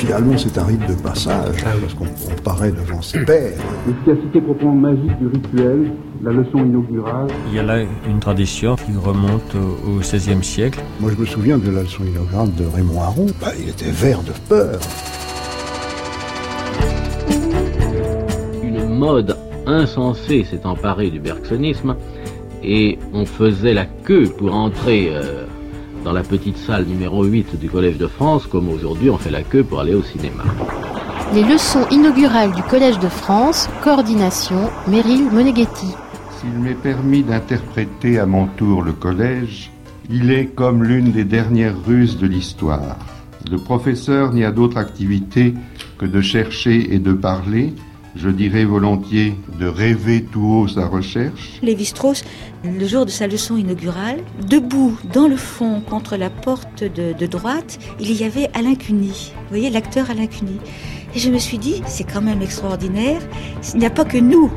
Idéalement, c'est un rite de passage, parce qu'on paraît devant ses pairs. L'efficacité proprement magique du rituel, la leçon inaugurale. Il y a là une tradition qui remonte au XVIe siècle. Moi, je me souviens de la leçon inaugurale de Raymond Aron. Il était vert de peur. Une mode insensée s'est emparée du bergsonisme et on faisait la queue pour entrer dans la petite salle numéro 8 du Collège de France, comme aujourd'hui on fait la queue pour aller au cinéma. Les leçons inaugurales du Collège de France, coordination, Meryl Moneghetti. S'il m'est permis d'interpréter à mon tour le collège, il est comme l'une des dernières ruses de l'histoire. Le professeur n'y a d'autre activité que de chercher et de parler, je dirais volontiers de rêver tout haut sa recherche. Lévi-Strauss, le jour de sa leçon inaugurale, debout dans le fond contre la porte de droite, il y avait Alain Cuny. Vous voyez, l'acteur Alain Cuny. Et je me suis dit, c'est quand même extraordinaire, il n'y a pas que nous.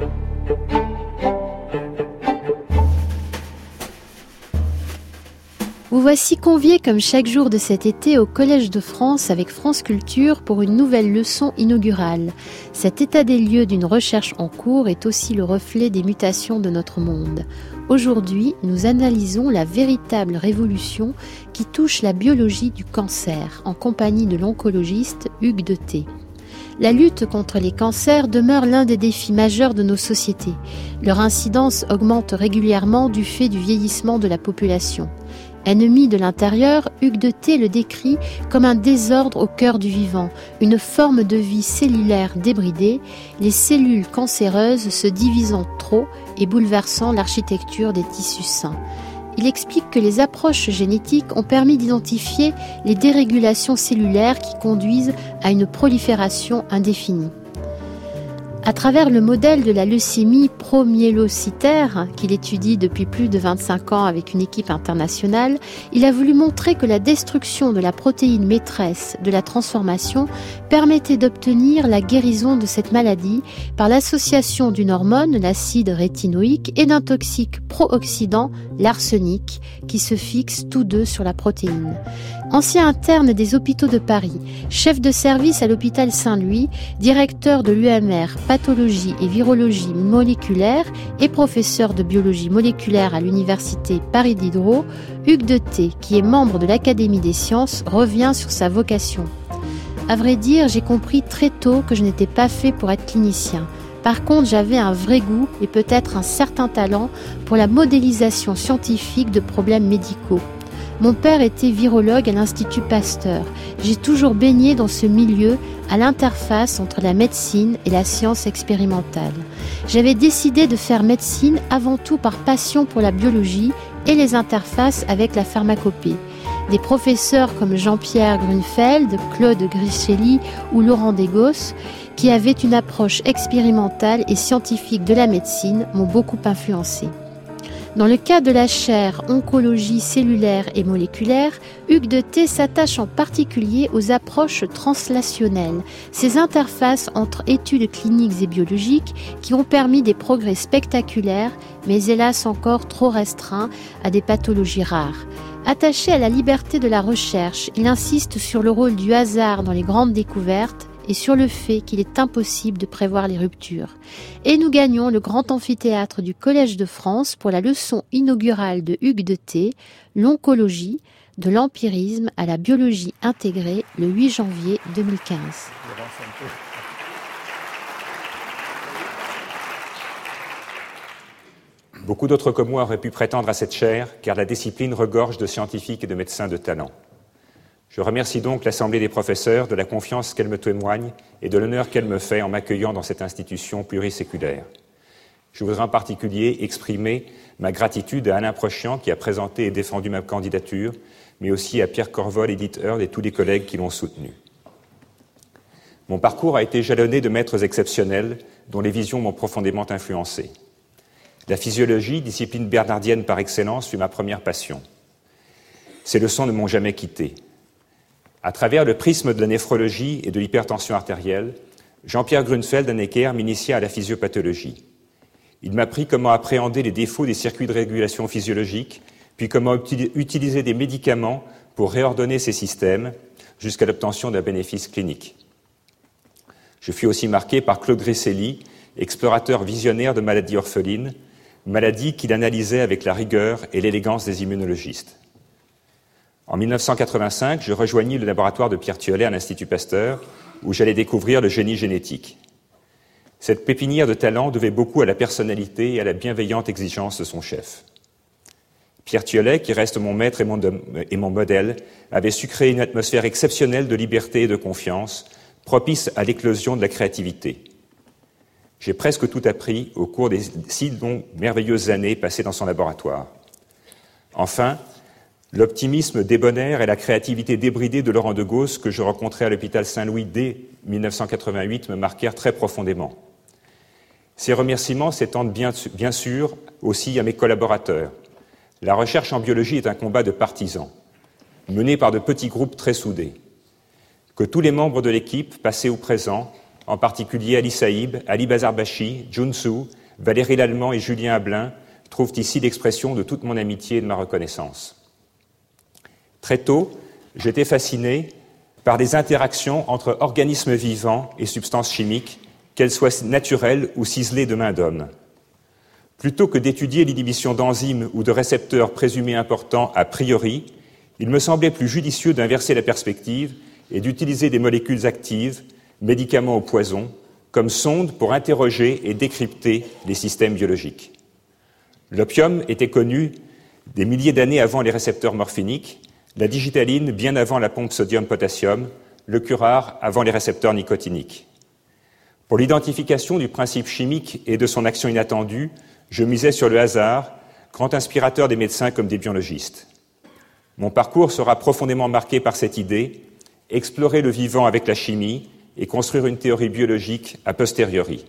Vous voici conviés comme chaque jour de cet été au Collège de France avec France Culture pour une nouvelle leçon inaugurale. Cet état des lieux d'une recherche en cours est aussi le reflet des mutations de notre monde. Aujourd'hui, nous analysons la véritable révolution qui touche la biologie du cancer en compagnie de l'oncologiste Hugues Deté. La lutte contre les cancers demeure l'un des défis majeurs de nos sociétés. Leur incidence augmente régulièrement du fait du vieillissement de la population. Ennemi de l'intérieur, Hugues Deté le décrit comme un désordre au cœur du vivant, une forme de vie cellulaire débridée, les cellules cancéreuses se divisant trop et bouleversant l'architecture des tissus sains. Il explique que les approches génétiques ont permis d'identifier les dérégulations cellulaires qui conduisent à une prolifération indéfinie. À travers le modèle de la leucémie promyélocytaire, qu'il étudie depuis plus de 25 ans avec une équipe internationale, il a voulu montrer que la destruction de la protéine maîtresse de la transformation permettait d'obtenir la guérison de cette maladie par l'association d'une hormone, l'acide rétinoïque, et d'un toxique pro-oxydant, l'arsenic, qui se fixent tous deux sur la protéine. Ancien interne des hôpitaux de Paris, chef de service à l'hôpital Saint-Louis, directeur de l'UMR pathologie et virologie moléculaire et professeur de biologie moléculaire à l'université Paris Diderot, Hugues Deté, qui est membre de l'Académie des sciences, revient sur sa vocation. À vrai dire, j'ai compris très tôt que je n'étais pas fait pour être clinicien. Par contre, j'avais un vrai goût et peut-être un certain talent pour la modélisation scientifique de problèmes médicaux. Mon père était virologue à l'Institut Pasteur. J'ai toujours baigné dans ce milieu, à l'interface entre la médecine et la science expérimentale. J'avais décidé de faire médecine avant tout par passion pour la biologie et les interfaces avec la pharmacopée. Des professeurs comme Jean-Pierre Grunfeld, Claude Gricelli ou Laurent Degos, qui avaient une approche expérimentale et scientifique de la médecine, m'ont beaucoup influencé. Dans le cas de la chaire oncologie cellulaire et moléculaire, Hugues Deté s'attache en particulier aux approches translationnelles, ces interfaces entre études cliniques et biologiques qui ont permis des progrès spectaculaires, mais hélas encore trop restreints à des pathologies rares. Attaché à la liberté de la recherche, il insiste sur le rôle du hasard dans les grandes découvertes et sur le fait qu'il est impossible de prévoir les ruptures. Et nous gagnons le grand amphithéâtre du Collège de France pour la leçon inaugurale de Hugues Deté, l'oncologie, de l'empirisme à la biologie intégrée, le 8 janvier 2015. Beaucoup d'autres comme moi auraient pu prétendre à cette chaire, car la discipline regorge de scientifiques et de médecins de talent. Je remercie donc l'Assemblée des professeurs de la confiance qu'elle me témoigne et de l'honneur qu'elle me fait en m'accueillant dans cette institution pluriséculaire. Je voudrais en particulier exprimer ma gratitude à Alain Prochian qui a présenté et défendu ma candidature, mais aussi à Pierre Corvol, Edith Heard et tous les collègues qui l'ont soutenu. Mon parcours a été jalonné de maîtres exceptionnels dont les visions m'ont profondément influencé. La physiologie, discipline bernardienne par excellence, fut ma première passion. Ces leçons ne m'ont jamais quitté. À travers le prisme de la néphrologie et de l'hypertension artérielle, Jean-Pierre Grunfeld-Hanecker m'initia à la physiopathologie. Il m'apprit comment appréhender les défauts des circuits de régulation physiologique, puis comment utiliser des médicaments pour réordonner ces systèmes jusqu'à l'obtention d'un bénéfice clinique. Je fus aussi marqué par Claude Griselli, explorateur visionnaire de maladies orphelines, maladies qu'il analysait avec la rigueur et l'élégance des immunologistes. En 1985, je rejoignis le laboratoire de Pierre Thiollet à l'Institut Pasteur, où j'allais découvrir le génie génétique. Cette pépinière de talent devait beaucoup à la personnalité et à la bienveillante exigence de son chef. Pierre Thiollet, qui reste mon maître et mon modèle, avait su créer une atmosphère exceptionnelle de liberté et de confiance, propice à l'éclosion de la créativité. J'ai presque tout appris au cours des 6 longues, merveilleuses années passées dans son laboratoire. Enfin, l'optimisme débonnaire et la créativité débridée de Laurent de Gausse, que je rencontrai à l'hôpital Saint-Louis dès 1988, me marquèrent très profondément. Ces remerciements s'étendent bien sûr aussi à mes collaborateurs. La recherche en biologie est un combat de partisans, mené par de petits groupes très soudés. Que tous les membres de l'équipe, passés ou présents, en particulier Ali Saïb, Ali Bazarbachi, Jun Su, Valérie Lallemand et Julien Ablin, trouvent ici l'expression de toute mon amitié et de ma reconnaissance. Très tôt, j'étais fasciné par les interactions entre organismes vivants et substances chimiques, qu'elles soient naturelles ou ciselées de main d'homme. Plutôt que d'étudier l'inhibition d'enzymes ou de récepteurs présumés importants a priori, il me semblait plus judicieux d'inverser la perspective et d'utiliser des molécules actives, médicaments ou poisons, comme sondes pour interroger et décrypter les systèmes biologiques. L'opium était connu des milliers d'années avant les récepteurs morphiniques, la digitaline bien avant la pompe sodium-potassium, le curare avant les récepteurs nicotiniques. Pour l'identification du principe chimique et de son action inattendue, je misais sur le hasard, grand inspirateur des médecins comme des biologistes. Mon parcours sera profondément marqué par cette idée, explorer le vivant avec la chimie et construire une théorie biologique a posteriori.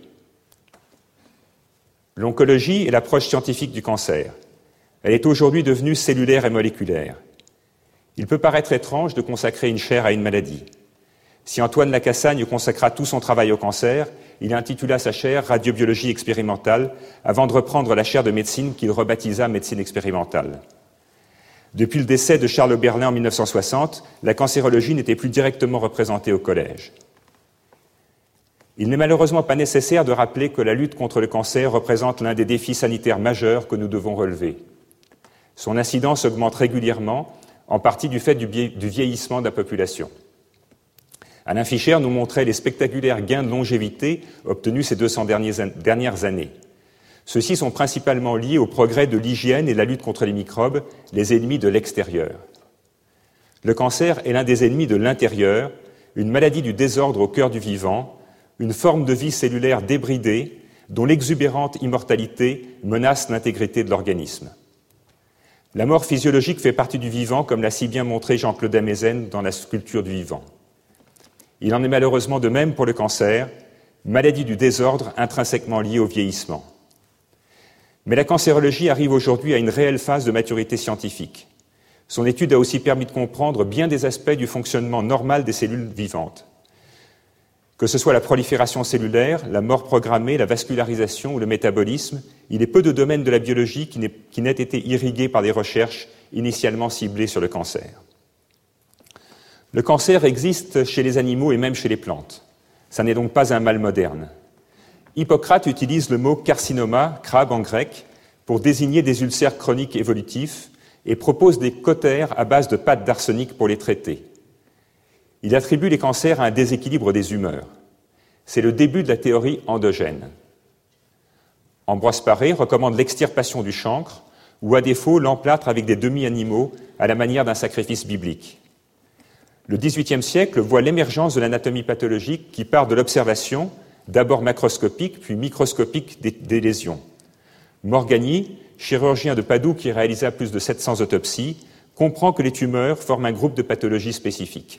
L'oncologie est l'approche scientifique du cancer. Elle est aujourd'hui devenue cellulaire et moléculaire. Il peut paraître étrange de consacrer une chaire à une maladie. Si Antoine Lacassagne consacra tout son travail au cancer, il intitula sa chaire « Radiobiologie expérimentale » avant de reprendre la chaire de médecine qu'il rebaptisa « Médecine expérimentale ». Depuis le décès de Charles Oberlin en 1960, la cancérologie n'était plus directement représentée au collège. Il n'est malheureusement pas nécessaire de rappeler que la lutte contre le cancer représente l'un des défis sanitaires majeurs que nous devons relever. Son incidence augmente régulièrement, en partie du fait du vieillissement de la population. Alain Fischer nous montrait les spectaculaires gains de longévité obtenus ces 200 dernières années. Ceux-ci sont principalement liés au progrès de l'hygiène et de la lutte contre les microbes, les ennemis de l'extérieur. Le cancer est l'un des ennemis de l'intérieur, une maladie du désordre au cœur du vivant, une forme de vie cellulaire débridée dont l'exubérante immortalité menace l'intégrité de l'organisme. La mort physiologique fait partie du vivant, comme l'a si bien montré Jean-Claude Amezen dans la sculpture du vivant. Il en est malheureusement de même pour le cancer, maladie du désordre intrinsèquement liée au vieillissement. Mais la cancérologie arrive aujourd'hui à une réelle phase de maturité scientifique. Son étude a aussi permis de comprendre bien des aspects du fonctionnement normal des cellules vivantes. Que ce soit la prolifération cellulaire, la mort programmée, la vascularisation ou le métabolisme, il est peu de domaines de la biologie qui n'aient été irrigués par des recherches initialement ciblées sur le cancer. Le cancer existe chez les animaux et même chez les plantes. Ça n'est donc pas un mal moderne. Hippocrate utilise le mot carcinoma, crabe en grec, pour désigner des ulcères chroniques évolutifs et propose des cautères à base de pâte d'arsenic pour les traiter. Il attribue les cancers à un déséquilibre des humeurs. C'est le début de la théorie endogène. Ambroise Paré recommande l'extirpation du chancre ou à défaut l'emplâtre avec des demi-animaux à la manière d'un sacrifice biblique. Le XVIIIe siècle voit l'émergence de l'anatomie pathologique qui part de l'observation, d'abord macroscopique puis microscopique des lésions. Morgagni, chirurgien de Padoue qui réalisa plus de 700 autopsies, comprend que les tumeurs forment un groupe de pathologies spécifiques.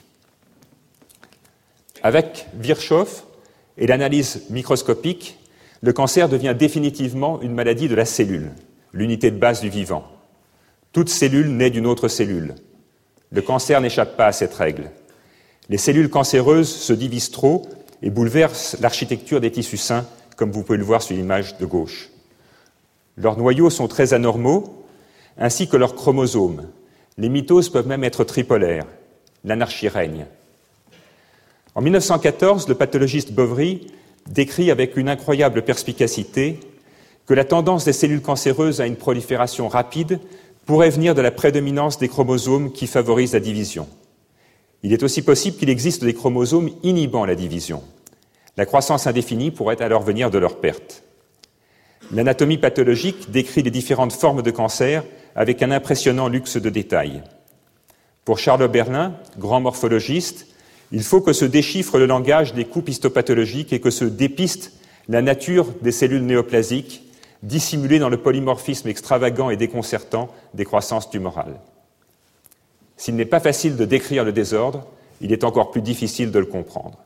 Avec Virchow et l'analyse microscopique, le cancer devient définitivement une maladie de la cellule, l'unité de base du vivant. Toute cellule naît d'une autre cellule. Le cancer n'échappe pas à cette règle. Les cellules cancéreuses se divisent trop et bouleversent l'architecture des tissus sains, comme vous pouvez le voir sur l'image de gauche. Leurs noyaux sont très anormaux, ainsi que leurs chromosomes. Les mitoses peuvent même être tripolaires. L'anarchie règne. En 1914, le pathologiste Boveri décrit avec une incroyable perspicacité que la tendance des cellules cancéreuses à une prolifération rapide pourrait venir de la prédominance des chromosomes qui favorisent la division. Il est aussi possible qu'il existe des chromosomes inhibant la division. La croissance indéfinie pourrait alors venir de leur perte. L'anatomie pathologique décrit les différentes formes de cancer avec un impressionnant luxe de détails. Pour Charles Berlin, grand morphologiste, il faut que se déchiffre le langage des coupes histopathologiques et que se dépiste la nature des cellules néoplasiques dissimulées dans le polymorphisme extravagant et déconcertant des croissances tumorales. S'il n'est pas facile de décrire le désordre, il est encore plus difficile de le comprendre.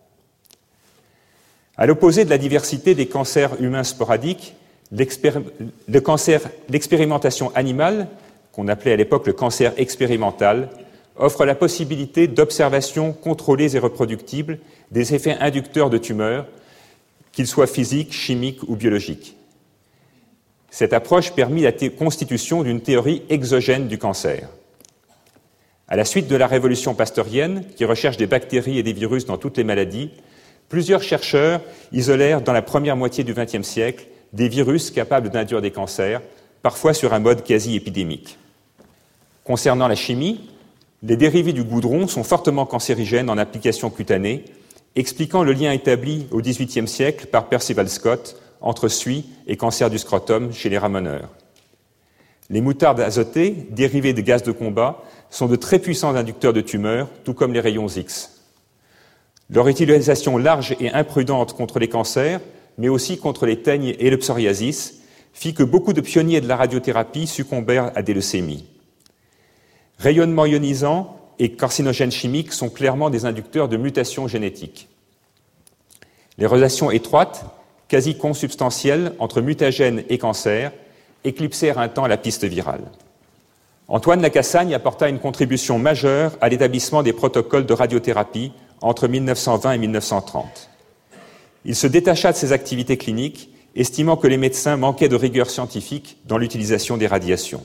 À l'opposé de la diversité des cancers humains sporadiques, l'expérimentation animale, qu'on appelait à l'époque le cancer expérimental, offre la possibilité d'observations contrôlées et reproductibles des effets inducteurs de tumeurs, qu'ils soient physiques, chimiques ou biologiques. Cette approche permit la constitution d'une théorie exogène du cancer. À la suite de la révolution pasteurienne, qui recherche des bactéries et des virus dans toutes les maladies, plusieurs chercheurs isolèrent dans la première moitié du XXe siècle des virus capables d'induire des cancers, parfois sur un mode quasi épidémique. Concernant la chimie, les dérivés du goudron sont fortement cancérigènes en application cutanée, expliquant le lien établi au XVIIIe siècle par Percival Scott entre suie et cancer du scrotum chez les ramoneurs. Les moutardes azotées, dérivées de gaz de combat, sont de très puissants inducteurs de tumeurs, tout comme les rayons X. Leur utilisation large et imprudente contre les cancers, mais aussi contre les teignes et le psoriasis, fit que beaucoup de pionniers de la radiothérapie succombèrent à des leucémies. Rayonnement ionisant et carcinogènes chimiques sont clairement des inducteurs de mutations génétiques. Les relations étroites, quasi consubstantielles, entre mutagènes et cancer éclipsèrent un temps la piste virale. Antoine Lacassagne apporta une contribution majeure à l'établissement des protocoles de radiothérapie entre 1920 et 1930. Il se détacha de ses activités cliniques, estimant que les médecins manquaient de rigueur scientifique dans l'utilisation des radiations.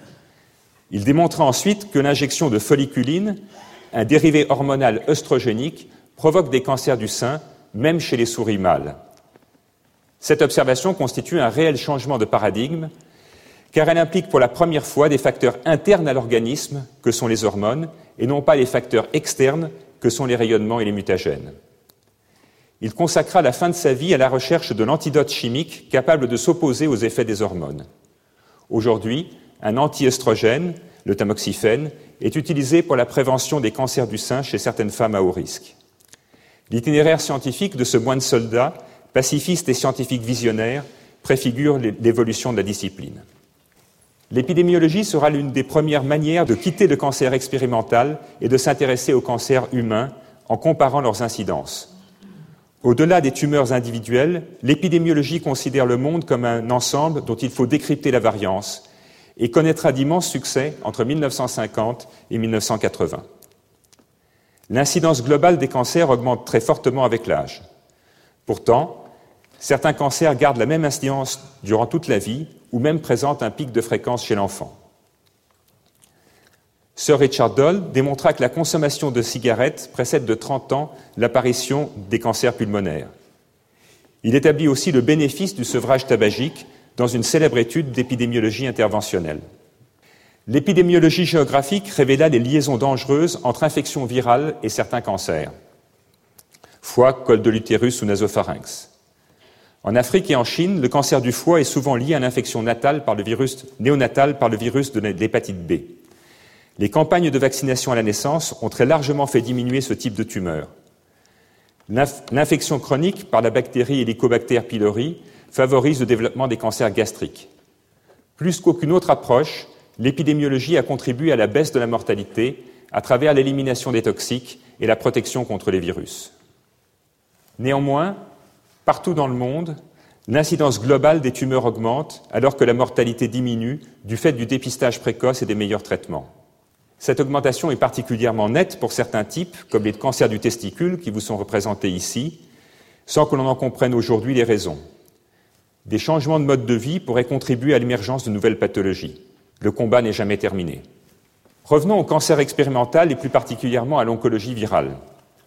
Il démontra ensuite que l'injection de folliculine, un dérivé hormonal œstrogénique, provoque des cancers du sein, même chez les souris mâles. Cette observation constitue un réel changement de paradigme, car elle implique pour la première fois des facteurs internes à l'organisme, que sont les hormones, et non pas les facteurs externes, que sont les rayonnements et les mutagènes. Il consacra la fin de sa vie à la recherche de l'antidote chimique capable de s'opposer aux effets des hormones. Aujourd'hui, un anti-œstrogène, le tamoxifène, est utilisé pour la prévention des cancers du sein chez certaines femmes à haut risque. L'itinéraire scientifique de ce moine soldat, pacifiste et scientifique visionnaire, préfigure l'évolution de la discipline. L'épidémiologie sera l'une des premières manières de quitter le cancer expérimental et de s'intéresser au cancer humain en comparant leurs incidences. Au-delà des tumeurs individuelles, l'épidémiologie considère le monde comme un ensemble dont il faut décrypter la variance et connaîtra d'immenses succès entre 1950 et 1980. L'incidence globale des cancers augmente très fortement avec l'âge. Pourtant, certains cancers gardent la même incidence durant toute la vie ou même présentent un pic de fréquence chez l'enfant. Sir Richard Doll démontra que la consommation de cigarettes précède de 30 ans l'apparition des cancers pulmonaires. Il établit aussi le bénéfice du sevrage tabagique dans une célèbre étude d'épidémiologie interventionnelle. L'épidémiologie géographique révéla les liaisons dangereuses entre infections virales et certains cancers. Foie, col de l'utérus ou nasopharynx. En Afrique et en Chine, le cancer du foie est souvent lié à l'infection néonatale par le virus de l'hépatite B. Les campagnes de vaccination à la naissance ont très largement fait diminuer ce type de tumeur. L'infection chronique par la bactérie Helicobacter pylori favorise le développement des cancers gastriques. Plus qu'aucune autre approche, l'épidémiologie a contribué à la baisse de la mortalité à travers l'élimination des toxiques et la protection contre les virus. Néanmoins, partout dans le monde, l'incidence globale des tumeurs augmente alors que la mortalité diminue du fait du dépistage précoce et des meilleurs traitements. Cette augmentation est particulièrement nette pour certains types, comme les cancers du testicule qui vous sont représentés ici, sans que l'on en comprenne aujourd'hui les raisons. Des changements de mode de vie pourraient contribuer à l'émergence de nouvelles pathologies. Le combat n'est jamais terminé. Revenons au cancer expérimental et plus particulièrement à l'oncologie virale.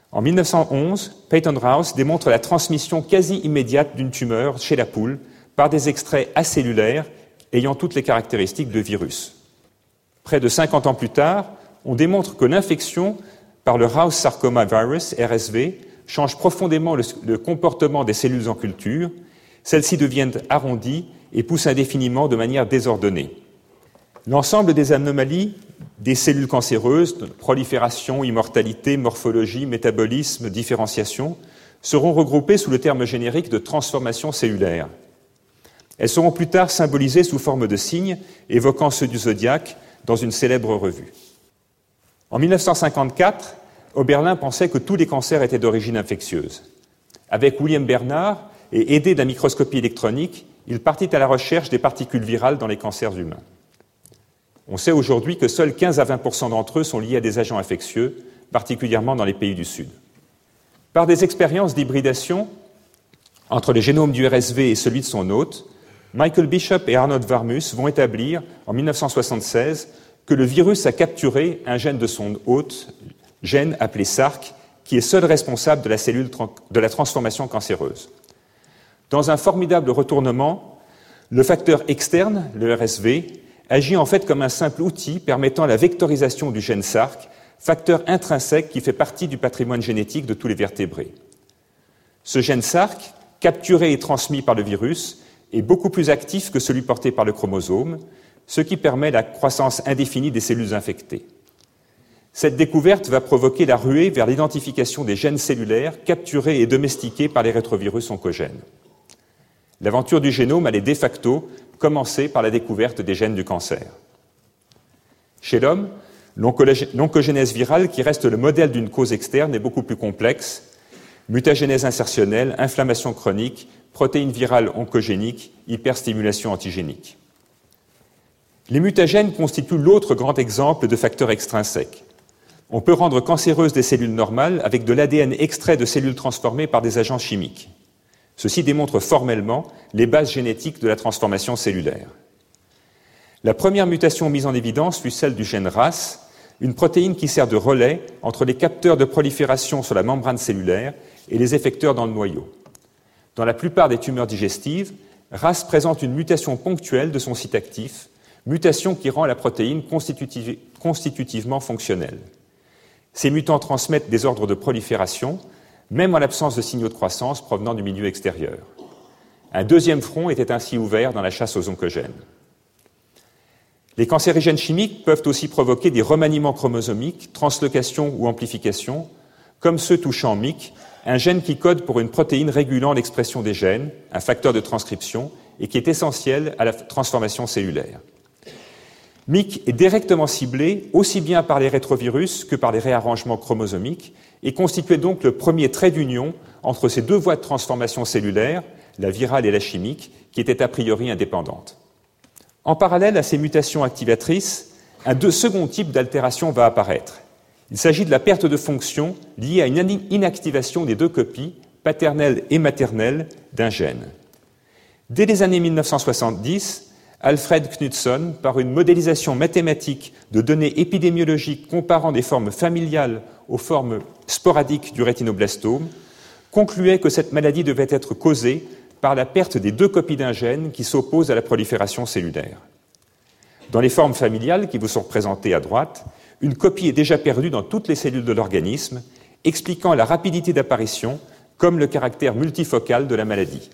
En 1911, Peyton Rous démontre la transmission quasi immédiate d'une tumeur chez la poule par des extraits acellulaires ayant toutes les caractéristiques de virus. Près de 50 ans plus tard, on démontre que l'infection par le Rous Sarcoma Virus, RSV, change profondément le comportement des cellules en culture. Celles-ci deviennent arrondies et poussent indéfiniment de manière désordonnée. L'ensemble des anomalies des cellules cancéreuses, prolifération, immortalité, morphologie, métabolisme, différenciation, seront regroupées sous le terme générique de transformation cellulaire. Elles seront plus tard symbolisées sous forme de signes évoquant ceux du zodiaque dans une célèbre revue. En 1954, Oberlin pensait que tous les cancers étaient d'origine infectieuse. Avec William Bernard et aidé de la microscopie électronique, il partit à la recherche des particules virales dans les cancers humains. On sait aujourd'hui que seuls 15 à 20% d'entre eux sont liés à des agents infectieux, particulièrement dans les pays du Sud. Par des expériences d'hybridation entre le génome du RSV et celui de son hôte, Michael Bishop et Arnold Varmus vont établir, en 1976, que le virus a capturé un gène de son hôte, gène appelé SARC, qui est seul responsable de la transformation cancéreuse. Dans un formidable retournement, le facteur externe, le RSV, agit en fait comme un simple outil permettant la vectorisation du gène SARC, facteur intrinsèque qui fait partie du patrimoine génétique de tous les vertébrés. Ce gène SARC, capturé et transmis par le virus, est beaucoup plus actif que celui porté par le chromosome, ce qui permet la croissance indéfinie des cellules infectées. Cette découverte va provoquer la ruée vers l'identification des gènes cellulaires capturés et domestiqués par les rétrovirus oncogènes. L'aventure du génome allait de facto commencer par la découverte des gènes du cancer. Chez l'homme, l'oncogénèse virale, qui reste le modèle d'une cause externe, est beaucoup plus complexe. Mutagénèse insertionnelle, inflammation chronique, protéines virales oncogéniques, hyperstimulation antigénique. Les mutagènes constituent l'autre grand exemple de facteurs extrinsèques. On peut rendre cancéreuses des cellules normales avec de l'ADN extrait de cellules transformées par des agents chimiques. Ceci démontre formellement les bases génétiques de la transformation cellulaire. La première mutation mise en évidence fut celle du gène RAS, une protéine qui sert de relais entre les capteurs de prolifération sur la membrane cellulaire et les effecteurs dans le noyau. Dans la plupart des tumeurs digestives, RAS présente une mutation ponctuelle de son site actif, mutation qui rend la protéine constitutivement fonctionnelle. Ces mutants transmettent des ordres de prolifération, même en l'absence de signaux de croissance provenant du milieu extérieur. Un deuxième front était ainsi ouvert dans la chasse aux oncogènes. Les cancérigènes chimiques peuvent aussi provoquer des remaniements chromosomiques, translocation ou amplification, comme ceux touchant MYC, un gène qui code pour une protéine régulant l'expression des gènes, un facteur de transcription, et qui est essentiel à la transformation cellulaire. MYC est directement ciblé aussi bien par les rétrovirus que par les réarrangements chromosomiques et constituait donc le premier trait d'union entre ces deux voies de transformation cellulaire, la virale et la chimique, qui étaient a priori indépendantes. En parallèle à ces mutations activatrices, un second type d'altération va apparaître. Il s'agit de la perte de fonction liée à une inactivation des deux copies, paternelle et maternelle, d'un gène. Dès les années 1970, Alfred Knudson, par une modélisation mathématique de données épidémiologiques comparant des formes familiales aux formes sporadiques du rétinoblastome, concluait que cette maladie devait être causée par la perte des deux copies d'un gène qui s'opposent à la prolifération cellulaire. Dans les formes familiales qui vous sont représentées à droite, une copie est déjà perdue dans toutes les cellules de l'organisme, expliquant la rapidité d'apparition comme le caractère multifocal de la maladie.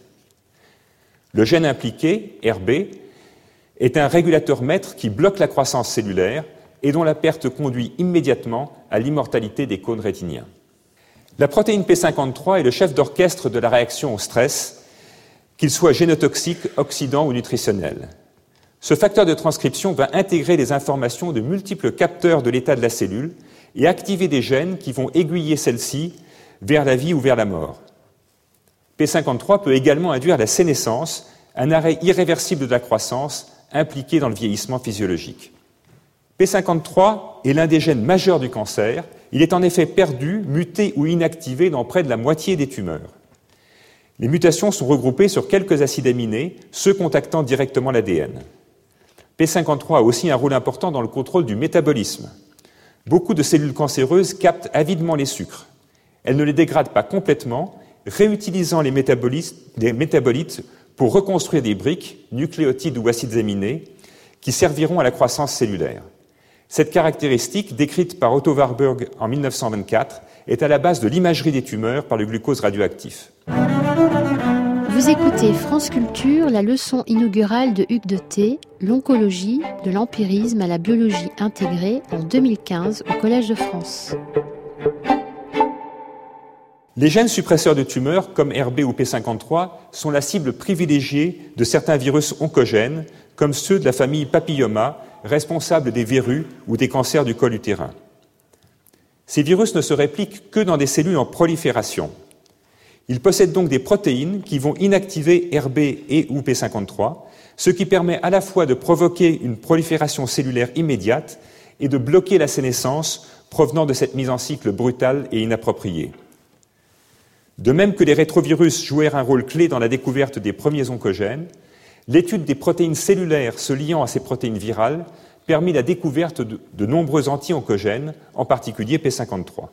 Le gène impliqué, RB, est un régulateur maître qui bloque la croissance cellulaire et dont la perte conduit immédiatement à l'immortalité des cônes rétiniens. La protéine P53 est le chef d'orchestre de la réaction au stress, qu'il soit génotoxique, oxydant ou nutritionnel. Ce facteur de transcription va intégrer les informations de multiples capteurs de l'état de la cellule et activer des gènes qui vont aiguiller celle-ci vers la vie ou vers la mort. P53 peut également induire la sénescence, un arrêt irréversible de la croissance impliqué dans le vieillissement physiologique. P53 est l'un des gènes majeurs du cancer. Il est en effet perdu, muté ou inactivé dans près de la moitié des tumeurs. Les mutations sont regroupées sur quelques acides aminés, ceux contactant directement l'ADN. P53 a aussi un rôle important dans le contrôle du métabolisme. Beaucoup de cellules cancéreuses captent avidement les sucres. Elle ne les dégrade pas complètement, réutilisant les métabolites pour reconstruire des briques, nucléotides ou acides aminés, qui serviront à la croissance cellulaire. Cette caractéristique, décrite par Otto Warburg en 1924, est à la base de l'imagerie des tumeurs par le glucose radioactif. Vous écoutez France Culture, la leçon inaugurale de Hugues de Thé, l'oncologie, de l'empirisme à la biologie intégrée, en 2015 au Collège de France. Les gènes suppresseurs de tumeurs, comme RB ou P53, sont la cible privilégiée de certains virus oncogènes, comme ceux de la famille Papilloma, responsables des verrues ou des cancers du col utérin. Ces virus ne se répliquent que dans des cellules en prolifération. Ils possèdent donc des protéines qui vont inactiver RB et ou P53, ce qui permet à la fois de provoquer une prolifération cellulaire immédiate et de bloquer la sénescence provenant de cette mise en cycle brutale et inappropriée. De même que les rétrovirus jouèrent un rôle clé dans la découverte des premiers oncogènes, l'étude des protéines cellulaires se liant à ces protéines virales permit la découverte de nombreux anti-oncogènes, en particulier P53.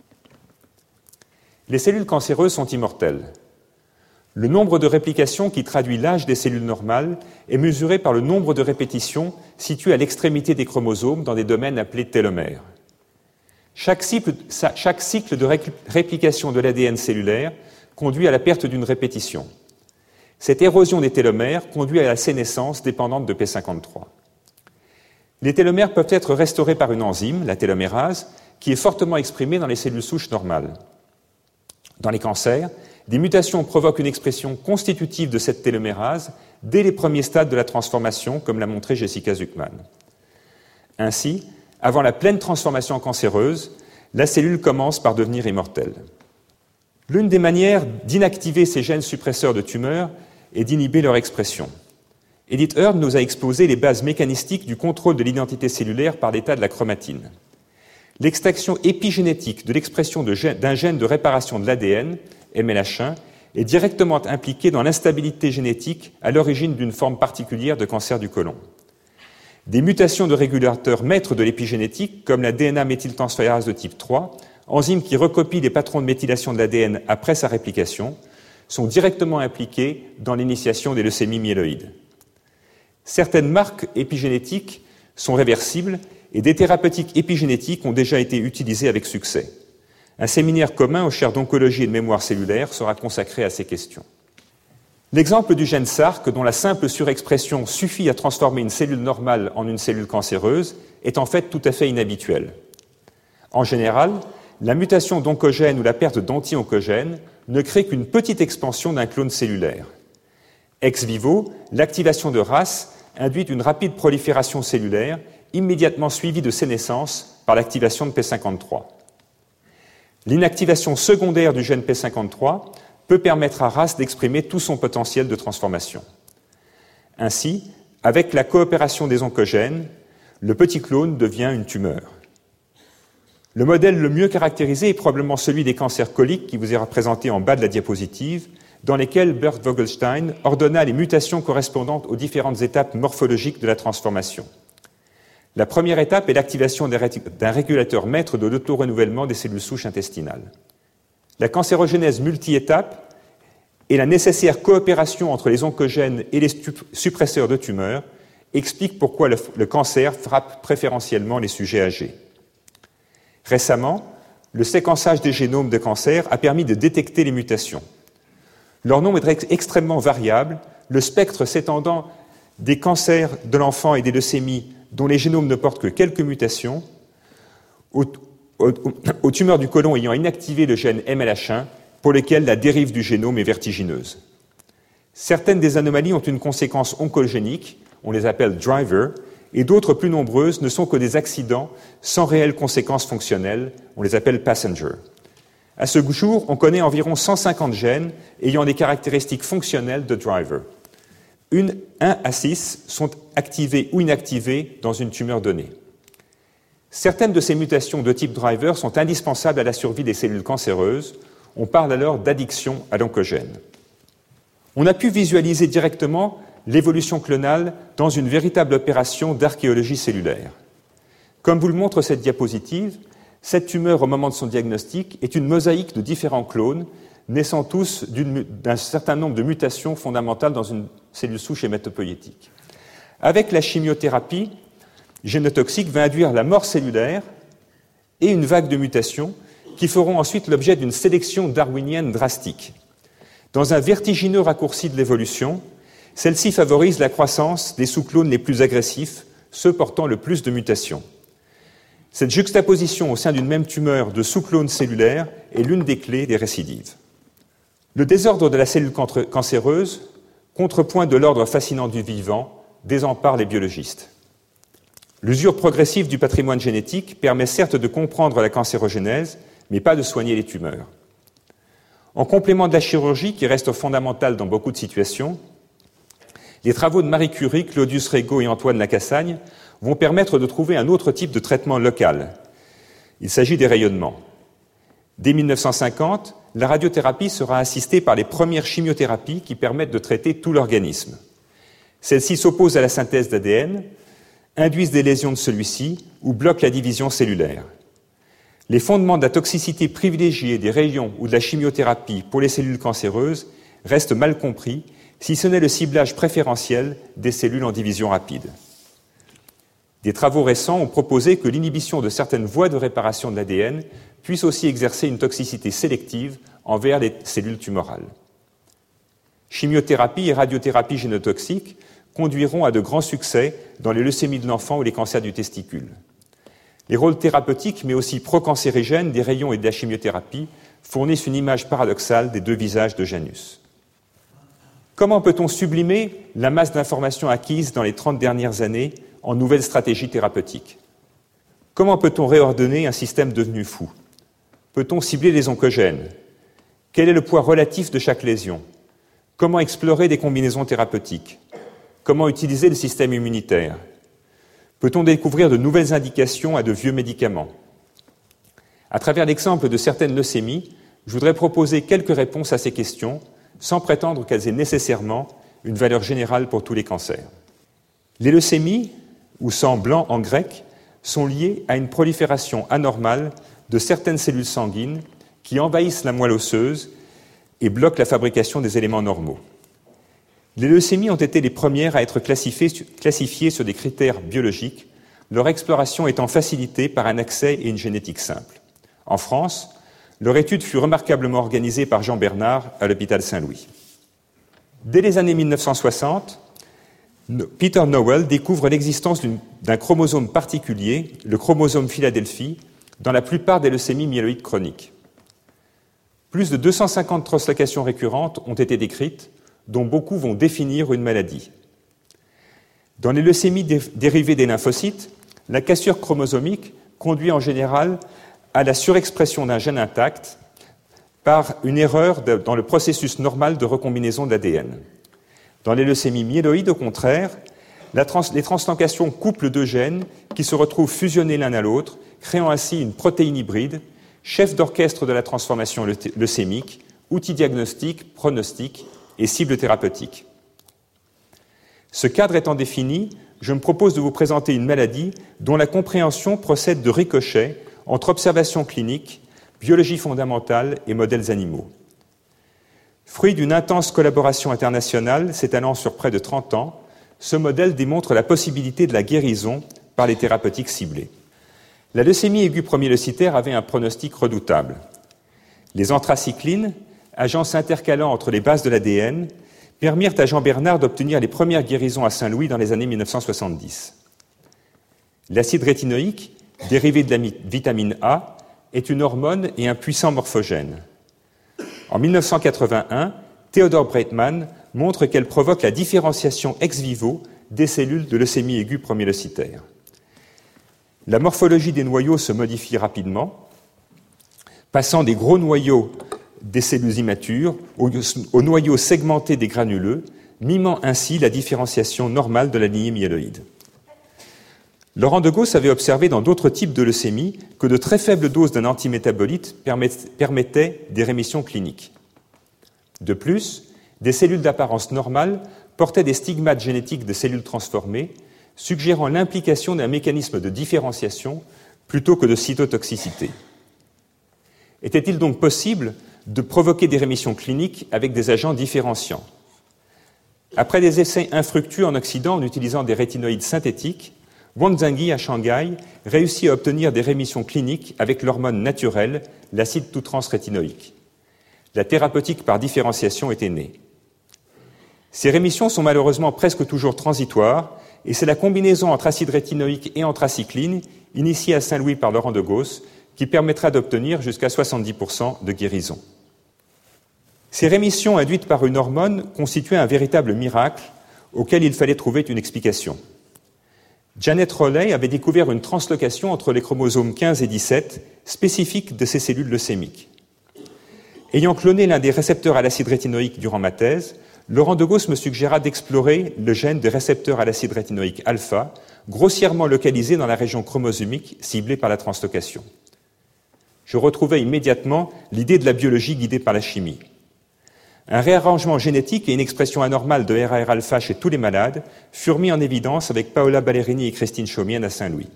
Les cellules cancéreuses sont immortelles. Le nombre de réplications qui traduit l'âge des cellules normales est mesuré par le nombre de répétitions situées à l'extrémité des chromosomes dans des domaines appelés télomères. Chaque cycle de réplication de l'ADN cellulaire conduit à la perte d'une répétition. Cette érosion des télomères conduit à la sénescence dépendante de P53. Les télomères peuvent être restaurés par une enzyme, la télomérase, qui est fortement exprimée dans les cellules souches normales. Dans les cancers, des mutations provoquent une expression constitutive de cette télomérase dès les premiers stades de la transformation, comme l'a montré Jessica Zuckman. Ainsi, avant la pleine transformation cancéreuse, la cellule commence par devenir immortelle. L'une des manières d'inactiver ces gènes suppresseurs de tumeurs est d'inhiber leur expression. Edith Heard nous a exposé les bases mécanistiques du contrôle de l'identité cellulaire par l'état de la chromatine. L'extraction épigénétique de l'expression d'un gène de réparation de l'ADN, MLH1, est directement impliquée dans l'instabilité génétique à l'origine d'une forme particulière de cancer du côlon. Des mutations de régulateurs maîtres de l'épigénétique, comme la DNA-méthyltransférase de type 3, enzyme qui recopie les patrons de méthylation de l'ADN après sa réplication, sont directement impliquées dans l'initiation des leucémies myéloïdes. Certaines marques épigénétiques sont réversibles et des thérapeutiques épigénétiques ont déjà été utilisées avec succès. Un séminaire commun aux chaires d'oncologie et de mémoire cellulaire sera consacré à ces questions. L'exemple du gène SARC, dont la simple surexpression suffit à transformer une cellule normale en une cellule cancéreuse, est en fait tout à fait inhabituel. En général, la mutation d'oncogène ou la perte d'anti-oncogène ne crée qu'une petite expansion d'un clone cellulaire. Ex vivo, l'activation de RAS induit une rapide prolifération cellulaire, immédiatement suivie de sénescence par l'activation de P53. L'inactivation secondaire du gène P53 peut permettre à RAS d'exprimer tout son potentiel de transformation. Ainsi, avec la coopération des oncogènes, le petit clone devient une tumeur. Le modèle le mieux caractérisé est probablement celui des cancers coliques qui vous est représenté en bas de la diapositive, dans lesquels Bert Vogelstein ordonna les mutations correspondantes aux différentes étapes morphologiques de la transformation. La première étape est l'activation d'un régulateur maître de l'auto-renouvellement des cellules souches intestinales. La cancérogénèse multi-étape et la nécessaire coopération entre les oncogènes et les suppresseurs de tumeurs expliquent pourquoi le cancer frappe préférentiellement les sujets âgés. Récemment, le séquençage des génomes de cancer a permis de détecter les mutations. Leur nombre est extrêmement variable, le spectre s'étendant des cancers de l'enfant et des leucémies dont les génomes ne portent que quelques mutations, aux tumeurs du côlon ayant inactivé le gène MLH1, pour lesquelles la dérive du génome est vertigineuse. Certaines des anomalies ont une conséquence oncogénique, on les appelle drivers, et d'autres plus nombreuses ne sont que des accidents sans réelles conséquences fonctionnelles, on les appelle passengers. À ce jour, on connaît environ 150 gènes ayant des caractéristiques fonctionnelles de driver. 1 à 6 sont activés ou inactivés dans une tumeur donnée. Certaines de ces mutations de type driver sont indispensables à la survie des cellules cancéreuses. On parle alors d'addiction à l'oncogène. On a pu visualiser directement l'évolution clonale dans une véritable opération d'archéologie cellulaire. Comme vous le montre cette diapositive, Cette tumeur, au moment de son diagnostic, est une mosaïque de différents clones, naissant tous d'un certain nombre de mutations fondamentales dans une cellule souche hématopoïétique. Avec la chimiothérapie génotoxique va induire la mort cellulaire et une vague de mutations qui feront ensuite l'objet d'une sélection darwinienne drastique. Dans un vertigineux raccourci de l'évolution, celle-ci favorise la croissance des sous-clones les plus agressifs, ceux portant le plus de mutations. Cette juxtaposition au sein d'une même tumeur de sous-clones cellulaires est l'une des clés des récidives. Le désordre de la cellule cancéreuse, contrepoint de l'ordre fascinant du vivant, désempare les biologistes. L'usure progressive du patrimoine génétique permet certes de comprendre la cancérogénèse, mais pas de soigner les tumeurs. En complément de la chirurgie, qui reste fondamentale dans beaucoup de situations, les travaux de Marie Curie, Claudius Regaud et Antoine Lacassagne vont permettre de trouver un autre type de traitement local. Il s'agit des rayonnements. Dès 1950, la radiothérapie sera assistée par les premières chimiothérapies qui permettent de traiter tout l'organisme. Celles-ci s'opposent à la synthèse d'ADN, induisent des lésions de celui-ci ou bloquent la division cellulaire. Les fondements de la toxicité privilégiée des rayons ou de la chimiothérapie pour les cellules cancéreuses restent mal compris, si ce n'est le ciblage préférentiel des cellules en division rapide. Des travaux récents ont proposé que l'inhibition de certaines voies de réparation de l'ADN puisse aussi exercer une toxicité sélective envers les cellules tumorales. Chimiothérapie et radiothérapie génotoxique conduiront à de grands succès dans les leucémies de l'enfant ou les cancers du testicule. Les rôles thérapeutiques, mais aussi procancérigènes des rayons et de la chimiothérapie fournissent une image paradoxale des deux visages de Janus. Comment peut-on sublimer la masse d'informations acquises dans les 30 dernières années en nouvelles stratégies thérapeutiques? Comment peut-on réordonner un système devenu fou? Peut-on cibler les oncogènes? Quel est le poids relatif de chaque lésion? Comment explorer des combinaisons thérapeutiques? Comment utiliser le système immunitaire? Peut-on découvrir de nouvelles indications à de vieux médicaments? À travers l'exemple de certaines leucémies, je voudrais proposer quelques réponses à ces questions, sans prétendre qu'elles aient nécessairement une valeur générale pour tous les cancers. Les leucémies, ou sang blanc en grec, sont liées à une prolifération anormale de certaines cellules sanguines qui envahissent la moelle osseuse et bloquent la fabrication des éléments normaux. Les leucémies ont été les premières à être classifiées sur des critères biologiques, leur exploration étant facilitée par un accès et une génétique simple. En France, leur étude fut remarquablement organisée par Jean Bernard à l'hôpital Saint-Louis. Dès les années 1960, Peter Nowell découvre l'existence d'un chromosome particulier, le chromosome Philadelphie, dans la plupart des leucémies myéloïdes chroniques. Plus de 250 translocations récurrentes ont été décrites, dont beaucoup vont définir une maladie. Dans les leucémies dérivées des lymphocytes, la cassure chromosomique conduit en général à la surexpression d'un gène intact par une erreur dans le processus normal de recombinaison de l'ADN. Dans les leucémies myéloïdes, au contraire, les translocations couplent deux gènes qui se retrouvent fusionnés l'un à l'autre, créant ainsi une protéine hybride, chef d'orchestre de la transformation leucémique, outil diagnostique, pronostic et cible thérapeutique. Ce cadre étant défini, je me propose de vous présenter une maladie dont la compréhension procède de ricochets entre observations cliniques, biologie fondamentale et modèles animaux. Fruit d'une intense collaboration internationale s'étalant sur près de 30 ans, ce modèle démontre la possibilité de la guérison par les thérapeutiques ciblées. La leucémie aiguë promyéleucitaire avait un pronostic redoutable. Les anthracyclines, agences intercalant entre les bases de l'ADN, permirent à Jean Bernard d'obtenir les premières guérisons à Saint-Louis dans les années 1970. L'acide rétinoïque, dérivé de la vitamine A, est une hormone et un puissant morphogène. En 1981, Theodore Breitman montre qu'elle provoque la différenciation ex vivo des cellules de leucémie aiguë promyéleucitaire. La morphologie des noyaux se modifie rapidement, passant des gros noyaux des cellules immatures aux noyaux segmentés des granuleux, mimant ainsi la différenciation normale de la lignée myéloïde. Laurent de Gauss avait observé dans d'autres types de leucémie que de très faibles doses d'un antimétabolite permettaient des rémissions cliniques. De plus, des cellules d'apparence normale portaient des stigmates génétiques de cellules transformées, suggérant l'implication d'un mécanisme de différenciation plutôt que de cytotoxicité. Était-il donc possible de provoquer des rémissions cliniques avec des agents différenciants? Après des essais infructueux en Occident en utilisant des rétinoïdes synthétiques, Wang Zhengyi à Shanghai réussit à obtenir des rémissions cliniques avec l'hormone naturelle, l'acide tout-trans-rétinoïque. La thérapeutique par différenciation était née. Ces rémissions sont malheureusement presque toujours transitoires, et c'est la combinaison entre acide rétinoïque et anthracycline, initiée à Saint-Louis par Laurent de Goos, qui permettra d'obtenir jusqu'à 70% de guérison. Ces rémissions induites par une hormone constituaient un véritable miracle auquel il fallait trouver une explication. Janet Rowley avait découvert une translocation entre les chromosomes 15 et 17 spécifiques de ces cellules leucémiques. Ayant cloné l'un des récepteurs à l'acide rétinoïque durant ma thèse, Laurent de Goos me suggéra d'explorer le gène des récepteurs à l'acide rétinoïque alpha, grossièrement localisé dans la région chromosomique ciblée par la translocation. Je retrouvai immédiatement l'idée de la biologie guidée par la chimie. Un réarrangement génétique et une expression anormale de RAR-alpha chez tous les malades furent mis en évidence avec Paola Ballerini et Christine Chaumienne à Saint-Louis.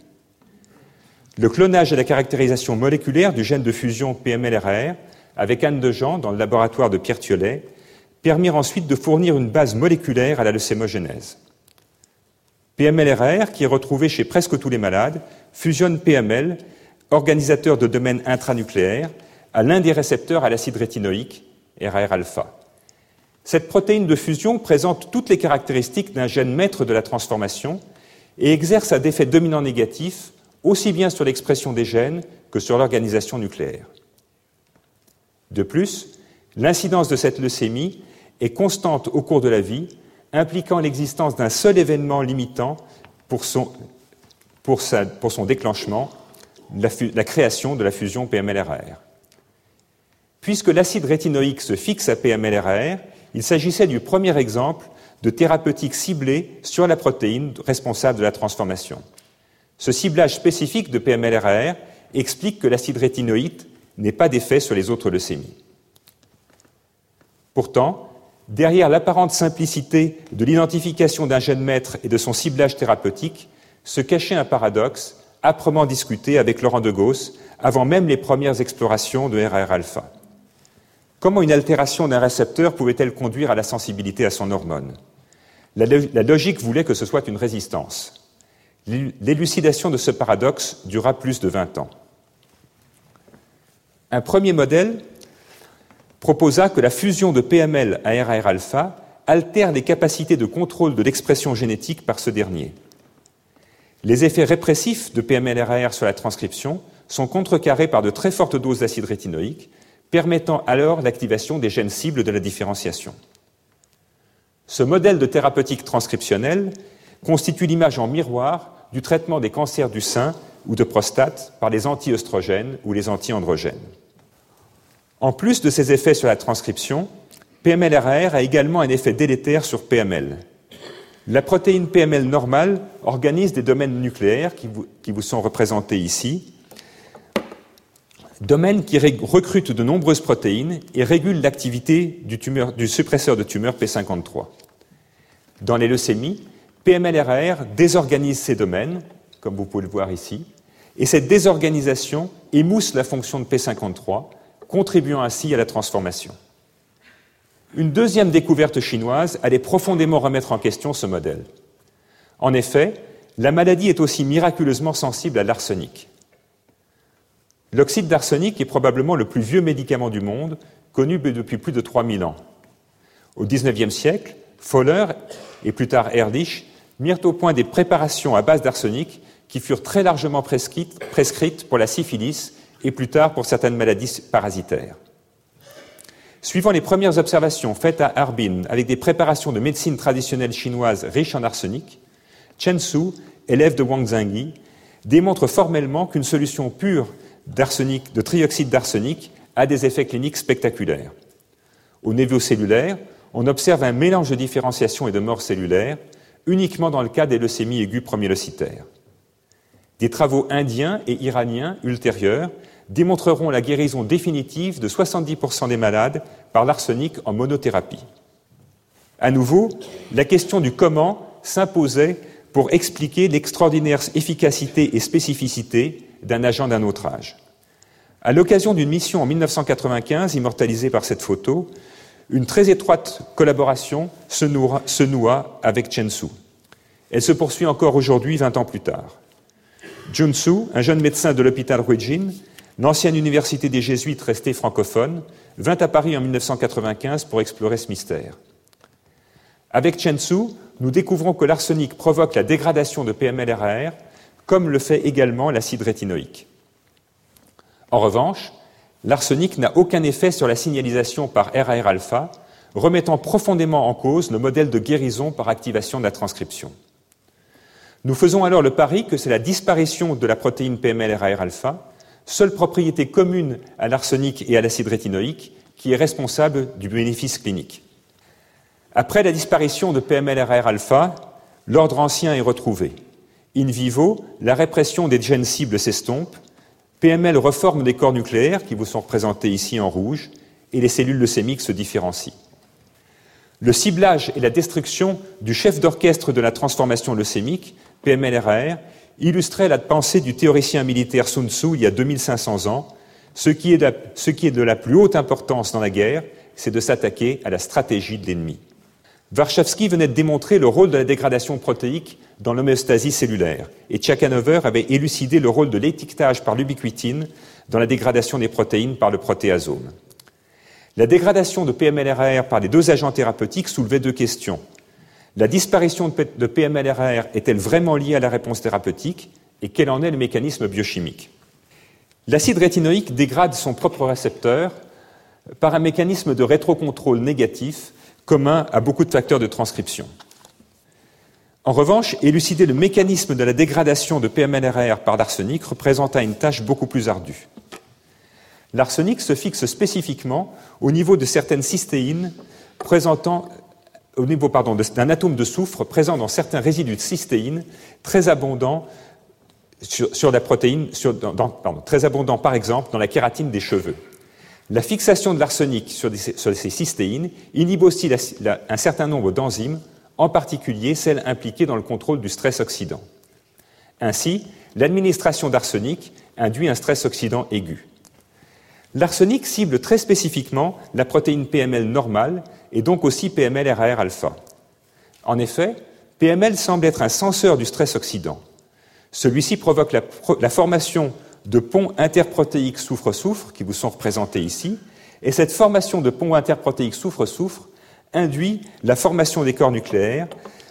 Le clonage et la caractérisation moléculaire du gène de fusion PML-RAR avec Anne Dejean dans le laboratoire de Pierre Thiollet permirent ensuite de fournir une base moléculaire à la leucémogénèse. PML-RAR, qui est retrouvé chez presque tous les malades, fusionne PML, organisateur de domaine intranucléaire, à l'un des récepteurs à l'acide rétinoïque, RAR-alpha. Cette protéine de fusion présente toutes les caractéristiques d'un gène maître de la transformation et exerce un effet dominant négatif aussi bien sur l'expression des gènes que sur l'organisation nucléaire. De plus, l'incidence de cette leucémie est constante au cours de la vie, impliquant l'existence d'un seul événement limitant pour son déclenchement, la création de la fusion PML-RAR. Puisque l'acide rétinoïque se fixe à PML-RAR, il s'agissait du premier exemple de thérapeutique ciblée sur la protéine responsable de la transformation. Ce ciblage spécifique de PML-RAR explique que l'acide rétinoïque n'ait pas d'effet sur les autres leucémies. Pourtant, derrière l'apparente simplicité de l'identification d'un gène maître et de son ciblage thérapeutique, se cachait un paradoxe âprement discuté avec Laurent de Goos avant même les premières explorations de RAR-alpha. Comment une altération d'un récepteur pouvait-elle conduire à la sensibilité à son hormone? La logique voulait que ce soit une résistance. L'élucidation de ce paradoxe dura plus de 20 ans. Un premier modèle proposa que la fusion de PML à RAR-alpha altère les capacités de contrôle de l'expression génétique par ce dernier. Les effets répressifs de PML-RAR sur la transcription sont contrecarrés par de très fortes doses d'acide rétinoïque, permettant alors l'activation des gènes cibles de la différenciation. Ce modèle de thérapeutique transcriptionnelle constitue l'image en miroir du traitement des cancers du sein ou de prostate par les anti-œstrogènes ou les anti-androgènes. En plus de ces effets sur la transcription, PML-RAR a également un effet délétère sur PML. La protéine PML normale organise des domaines nucléaires qui vous sont représentés ici, domaines qui recrutent de nombreuses protéines et régulent l'activité du suppresseur de tumeur P53. Dans les leucémies, PML-RAR désorganise ces domaines, comme vous pouvez le voir ici, et cette désorganisation émousse la fonction de P53, contribuant ainsi à la transformation. Une deuxième découverte chinoise allait profondément remettre en question ce modèle. En effet, la maladie est aussi miraculeusement sensible à l'arsenic. L'oxyde d'arsenic est probablement le plus vieux médicament du monde, connu depuis plus de 3000 ans. Au XIXe siècle, Fowler et plus tard Erdős mirent au point des préparations à base d'arsenic qui furent très largement prescrites pour la syphilis et plus tard pour certaines maladies parasitaires. Suivant les premières observations faites à Harbin avec des préparations de médecine traditionnelle chinoise riches en arsenic, Chen Su, élève de Wang Zhengyi, démontre formellement qu'une solution pure de trioxyde d'arsenic a des effets cliniques spectaculaires. Au niveau cellulaire, on observe un mélange de différenciation et de mort cellulaire, uniquement dans le cas des leucémies aiguës promyélocytaires. Des travaux indiens et iraniens ultérieurs démontreront la guérison définitive de 70% des malades par l'arsenic en monothérapie. À nouveau, la question du comment s'imposait pour expliquer l'extraordinaire efficacité et spécificité d'un agent d'un autre âge. À l'occasion d'une mission en 1995, immortalisée par cette photo, une très étroite collaboration se noua avec Chen Su. Elle se poursuit encore aujourd'hui, 20 ans plus tard. Jun Su, un jeune médecin de l'hôpital Ruijin, l'ancienne université des Jésuites restée francophone, vint à Paris en 1995 pour explorer ce mystère. Avec Chen Su, nous découvrons que l'arsenic provoque la dégradation de PML-RAR, comme le fait également l'acide rétinoïque. En revanche, l'arsenic n'a aucun effet sur la signalisation par RAR-alpha, remettant profondément en cause le modèle de guérison par activation de la transcription. Nous faisons alors le pari que c'est la disparition de la protéine PML-RAR-alpha, seule propriété commune à l'arsenic et à l'acide rétinoïque, qui est responsable du bénéfice clinique. Après la disparition de PML-RAR-alpha, l'ordre ancien est retrouvé. In vivo, la répression des gènes cibles s'estompe, PML reforme des corps nucléaires qui vous sont représentés ici en rouge, et les cellules leucémiques se différencient. Le ciblage et la destruction du chef d'orchestre de la transformation leucémique, PML-RAR, illustrait la pensée du théoricien militaire Sun Tzu il y a 2500 ans. Ce qui est de la plus haute importance dans la guerre, c'est de s'attaquer à la stratégie de l'ennemi. Warshawski venait de démontrer le rôle de la dégradation protéique dans l'homéostasie cellulaire, et Tchakanover avait élucidé le rôle de l'étiquetage par l'ubiquitine dans la dégradation des protéines par le protéasome. La dégradation de PML-RAR par les deux agents thérapeutiques soulevait deux questions. La disparition de PML-RAR est-elle vraiment liée à la réponse thérapeutique, et quel en est le mécanisme biochimique? L'acide rétinoïque dégrade son propre récepteur par un mécanisme de rétrocontrôle négatif commun à beaucoup de facteurs de transcription. En revanche, élucider le mécanisme de la dégradation de PML-RAR par l'arsenic représenta une tâche beaucoup plus ardue. L'arsenic se fixe spécifiquement au niveau de certaines cystéines d'un atome de soufre présent dans certains résidus de cystéine très abondants sur la protéine, très abondants par exemple dans la kératine des cheveux. La fixation de l'arsenic sur ces cystéines inhibe aussi un certain nombre d'enzymes, en particulier celles impliquées dans le contrôle du stress oxydant. Ainsi, l'administration d'arsenic induit un stress oxydant aigu. L'arsenic cible très spécifiquement la protéine PML normale et donc aussi PML-RAR-alpha. En effet, PML semble être un senseur du stress oxydant. Celui-ci provoque la formation de ponts interprotéiques soufre-soufre, qui vous sont représentés ici, et cette formation de ponts interprotéiques soufre-soufre induit la formation des corps nucléaires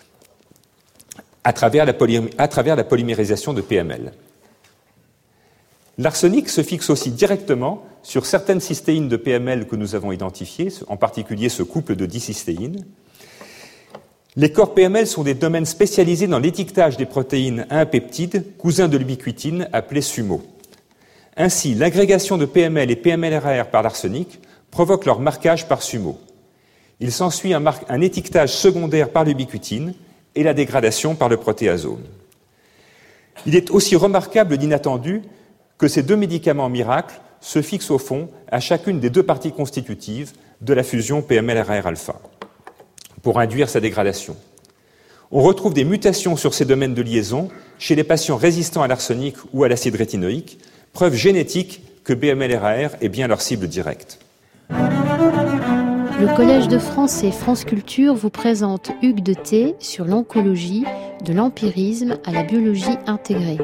à travers la polymérisation de PML. L'arsenic se fixe aussi directement sur certaines cystéines de PML que nous avons identifiées, en particulier ce couple de 10 cystéines. Les corps PML sont des domaines spécialisés dans l'étiquetage des protéines à un peptide, cousin de l'ubiquitine, appelé SUMO. Ainsi, l'agrégation de PML et PML-RAR par l'arsenic provoque leur marquage par SUMO. Il s'ensuit un étiquetage secondaire par l'ubiquitine et la dégradation par le protéasome. Il est aussi remarquable d'inattendu que ces deux médicaments miracles se fixent au fond à chacune des deux parties constitutives de la fusion PML-RAR-alpha pour induire sa dégradation. On retrouve des mutations sur ces domaines de liaison chez les patients résistants à l'arsenic ou à l'acide rétinoïque, preuve génétique que PML-RAR est bien leur cible directe. Le Collège de France et France Culture vous présente Hugues de Thé sur l'oncologie, de l'empirisme à la biologie intégrée.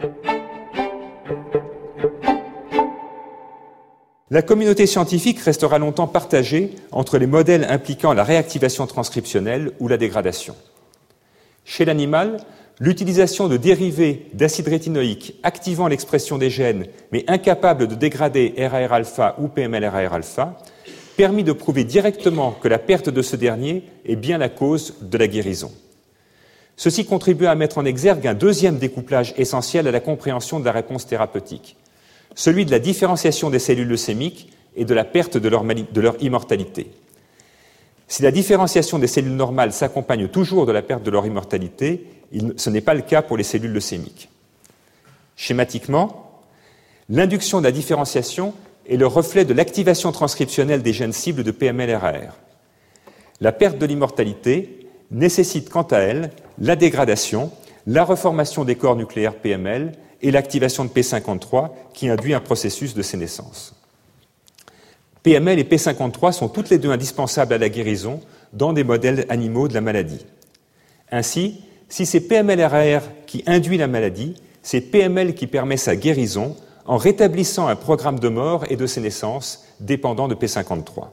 La communauté scientifique restera longtemps partagée entre les modèles impliquant la réactivation transcriptionnelle ou la dégradation. Chez l'animal, l'utilisation de dérivés d'acide rétinoïque activant l'expression des gènes mais incapables de dégrader RAR-alpha ou PML-RAR-alpha permit de prouver directement que la perte de ce dernier est bien la cause de la guérison. Ceci contribue à mettre en exergue un deuxième découplage essentiel à la compréhension de la réponse thérapeutique, celui de la différenciation des cellules leucémiques et de la perte de leur immortalité. Si la différenciation des cellules normales s'accompagne toujours de la perte de leur immortalité, ce n'est pas le cas pour les cellules leucémiques. Schématiquement, l'induction de la différenciation est le reflet de l'activation transcriptionnelle des gènes cibles de PML-RAR. La perte de l'immortalité nécessite quant à elle la dégradation, la reformation des corps nucléaires PML et l'activation de P53 qui induit un processus de sénescence. PML et P53 sont toutes les deux indispensables à la guérison dans des modèles animaux de la maladie. Ainsi, si c'est PML-RAR qui induit la maladie, c'est PML qui permet sa guérison en rétablissant un programme de mort et de sénescence dépendant de P53.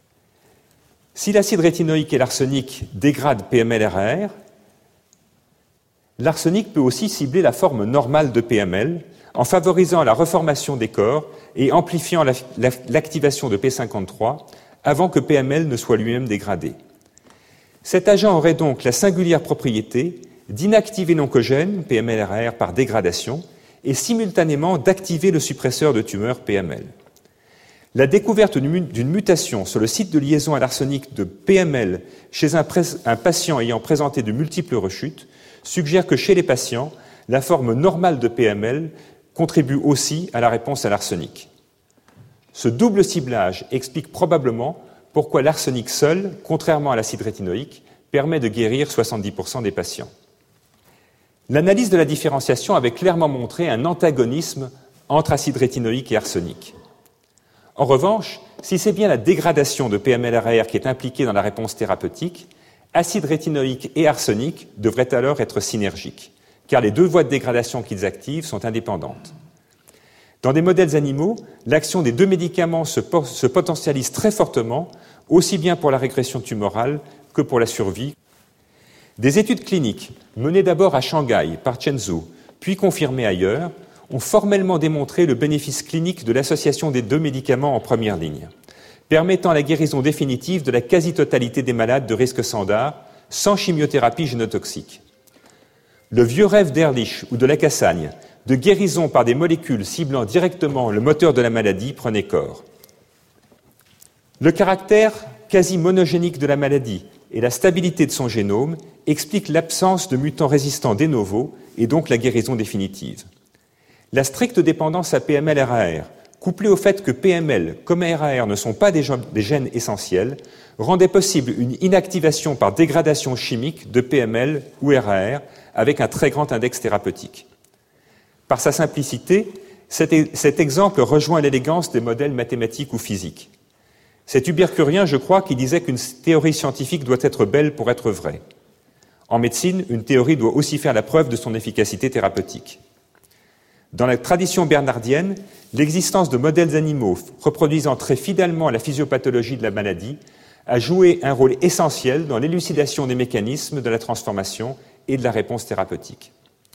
Si l'acide rétinoïque et l'arsenic dégradent PML-RAR, l'arsenic peut aussi cibler la forme normale de PML en favorisant la reformation des corps et amplifiant l'activation de P53 avant que PML ne soit lui-même dégradé. Cet agent aurait donc la singulière propriété d'inactiver l'oncogène, PML-RAR, par dégradation, et simultanément d'activer le suppresseur de tumeur PML. La découverte d'une mutation sur le site de liaison à l'arsenic de PML chez un patient ayant présenté de multiples rechutes suggère que chez les patients, la forme normale de PML contribue aussi à la réponse à l'arsenic. Ce double ciblage explique probablement pourquoi l'arsenic seul, contrairement à l'acide rétinoïque, permet de guérir 70% des patients. L'analyse de la différenciation avait clairement montré un antagonisme entre acide rétinoïque et arsenic. En revanche, si c'est bien la dégradation de PML-RAR qui est impliquée dans la réponse thérapeutique, acide rétinoïque et arsenic devraient alors être synergiques, car les deux voies de dégradation qu'ils activent sont indépendantes. Dans des modèles animaux, l'action des deux médicaments se potentialise très fortement, aussi bien pour la régression tumorale que pour la survie. Des études cliniques, menées d'abord à Shanghai par Chen Zhu, puis confirmées ailleurs, ont formellement démontré le bénéfice clinique de l'association des deux médicaments en première ligne, permettant la guérison définitive de la quasi-totalité des malades de risque standard, sans chimiothérapie génotoxique. Le vieux rêve d'Ehrlich ou de Lacassagne, de guérison par des molécules ciblant directement le moteur de la maladie, prenait corps. Le caractère quasi monogénique de la maladie et la stabilité de son génome expliquent l'absence de mutants résistants de novo et donc la guérison définitive. La stricte dépendance à PML-RAR, couplée au fait que PML comme RAR ne sont pas des gènes essentiels, rendait possible une inactivation par dégradation chimique de PML ou RAR avec un très grand index thérapeutique. Par sa simplicité, cet exemple rejoint l'élégance des modèles mathématiques ou physiques. C'est Tubercurien, je crois, qui disait qu'une théorie scientifique doit être belle pour être vraie. En médecine, une théorie doit aussi faire la preuve de son efficacité thérapeutique. Dans la tradition bernardienne, l'existence de modèles animaux reproduisant très fidèlement la physiopathologie de la maladie a joué un rôle essentiel dans l'élucidation des mécanismes de la transformation et de la réponse thérapeutique.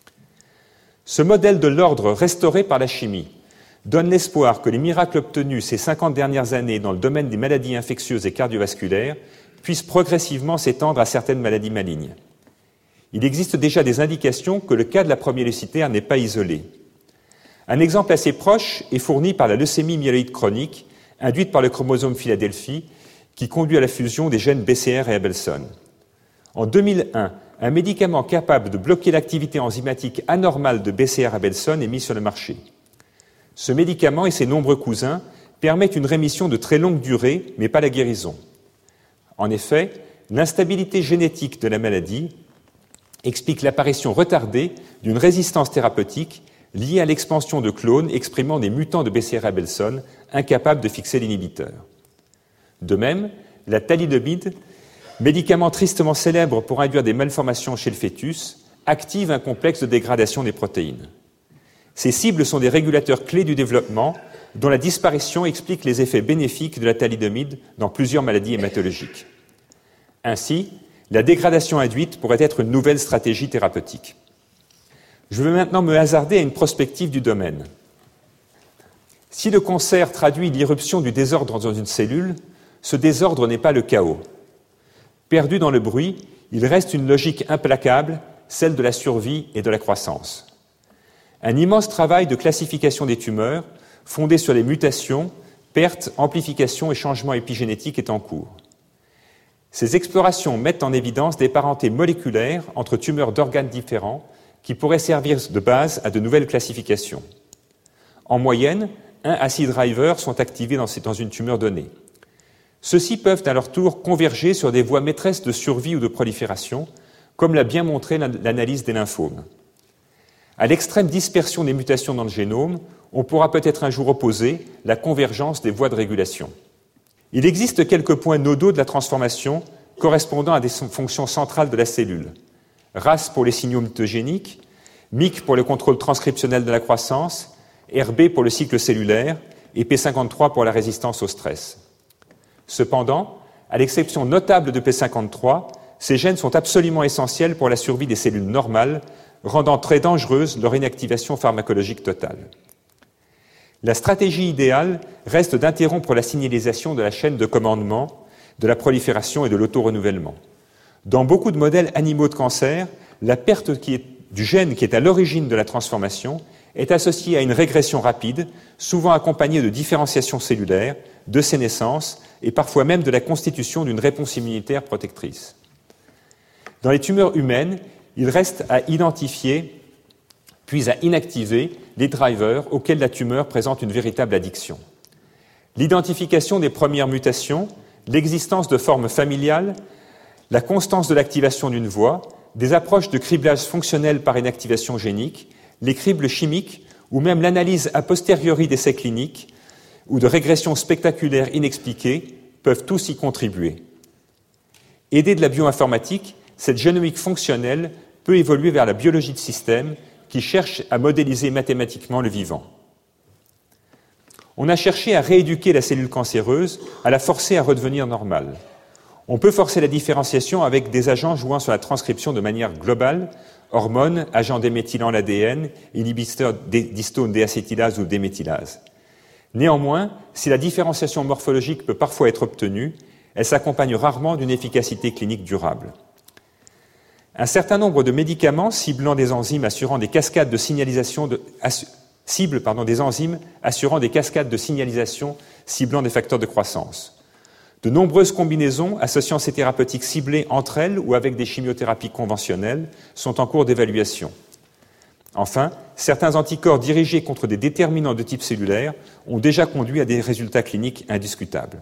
Ce modèle de l'ordre restauré par la chimie donne l'espoir que les miracles obtenus ces 50 dernières années dans le domaine des maladies infectieuses et cardiovasculaires puissent progressivement s'étendre à certaines maladies malignes. Il existe déjà des indications que le cas de la promyélocytaire n'est pas isolé. Un exemple assez proche est fourni par la leucémie myéloïde chronique, induite par le chromosome Philadelphie, qui conduit à la fusion des gènes BCR et Abelson. En 2001, un médicament capable de bloquer l'activité enzymatique anormale de BCR-Abelson est mis sur le marché. Ce médicament et ses nombreux cousins permettent une rémission de très longue durée, mais pas la guérison. En effet, l'instabilité génétique de la maladie explique l'apparition retardée d'une résistance thérapeutique liée à l'expansion de clones exprimant des mutants de BCR-Abelson incapables de fixer l'inhibiteur. De même, la thalidomide, médicament tristement célèbre pour induire des malformations chez le fœtus, active un complexe de dégradation des protéines. Ces cibles sont des régulateurs clés du développement dont la disparition explique les effets bénéfiques de la thalidomide dans plusieurs maladies hématologiques. Ainsi, la dégradation induite pourrait être une nouvelle stratégie thérapeutique. Je vais maintenant me hasarder à une prospective du domaine. Si le concert traduit l'irruption du désordre dans une cellule, ce désordre n'est pas le chaos. Perdu dans le bruit, il reste une logique implacable, celle de la survie et de la croissance. Un immense travail de classification des tumeurs, fondé sur les mutations, pertes, amplifications et changements épigénétiques est en cours. Ces explorations mettent en évidence des parentés moléculaires entre tumeurs d'organes différents qui pourraient servir de base à de nouvelles classifications. En moyenne, 1 acid driver sont activés dans une tumeur donnée. Ceux-ci peuvent à leur tour converger sur des voies maîtresses de survie ou de prolifération, comme l'a bien montré l'analyse des lymphomes. À l'extrême dispersion des mutations dans le génome, on pourra peut-être un jour opposer la convergence des voies de régulation. Il existe quelques points nodaux de la transformation correspondant à des fonctions centrales de la cellule. RAS pour les signaux mitogéniques, MYC pour le contrôle transcriptionnel de la croissance, RB pour le cycle cellulaire et P53 pour la résistance au stress. Cependant, à l'exception notable de P53, ces gènes sont absolument essentiels pour la survie des cellules normales, rendant très dangereuse leur inactivation pharmacologique totale. La stratégie idéale reste d'interrompre la signalisation de la chaîne de commandement, de la prolifération et de l'autorenouvellement. Dans beaucoup de modèles animaux de cancer, la perte du gène qui est à l'origine de la transformation est associée à une régression rapide, souvent accompagnée de différenciation cellulaire, de sénescence et parfois même de la constitution d'une réponse immunitaire protectrice. Dans les tumeurs humaines, il reste à identifier puis à inactiver les drivers auxquels la tumeur présente une véritable addiction. L'identification des premières mutations, l'existence de formes familiales, la constance de l'activation d'une voie, des approches de criblage fonctionnel par inactivation génique, les cribles chimiques ou même l'analyse a posteriori d'essais cliniques ou de régressions spectaculaires inexpliquées peuvent tous y contribuer. Aidée de la bioinformatique, cette génomique fonctionnelle peut évoluer vers la biologie de système qui cherche à modéliser mathématiquement le vivant. On a cherché à rééduquer la cellule cancéreuse, à la forcer à redevenir normale. On peut forcer la différenciation avec des agents jouant sur la transcription de manière globale, hormones, agents déméthylants l'ADN, inhibiteurs d'histone déacétylase ou déméthylase. Néanmoins, si la différenciation morphologique peut parfois être obtenue, elle s'accompagne rarement d'une efficacité clinique durable. Un certain nombre de médicaments ciblant des enzymes assurant des cascades de signalisation des enzymes assurant des cascades de signalisation ciblant des facteurs de croissance. De nombreuses combinaisons associant ces thérapeutiques ciblées entre elles ou avec des chimiothérapies conventionnelles sont en cours d'évaluation. Enfin, certains anticorps dirigés contre des déterminants de type cellulaire ont déjà conduit à des résultats cliniques indiscutables.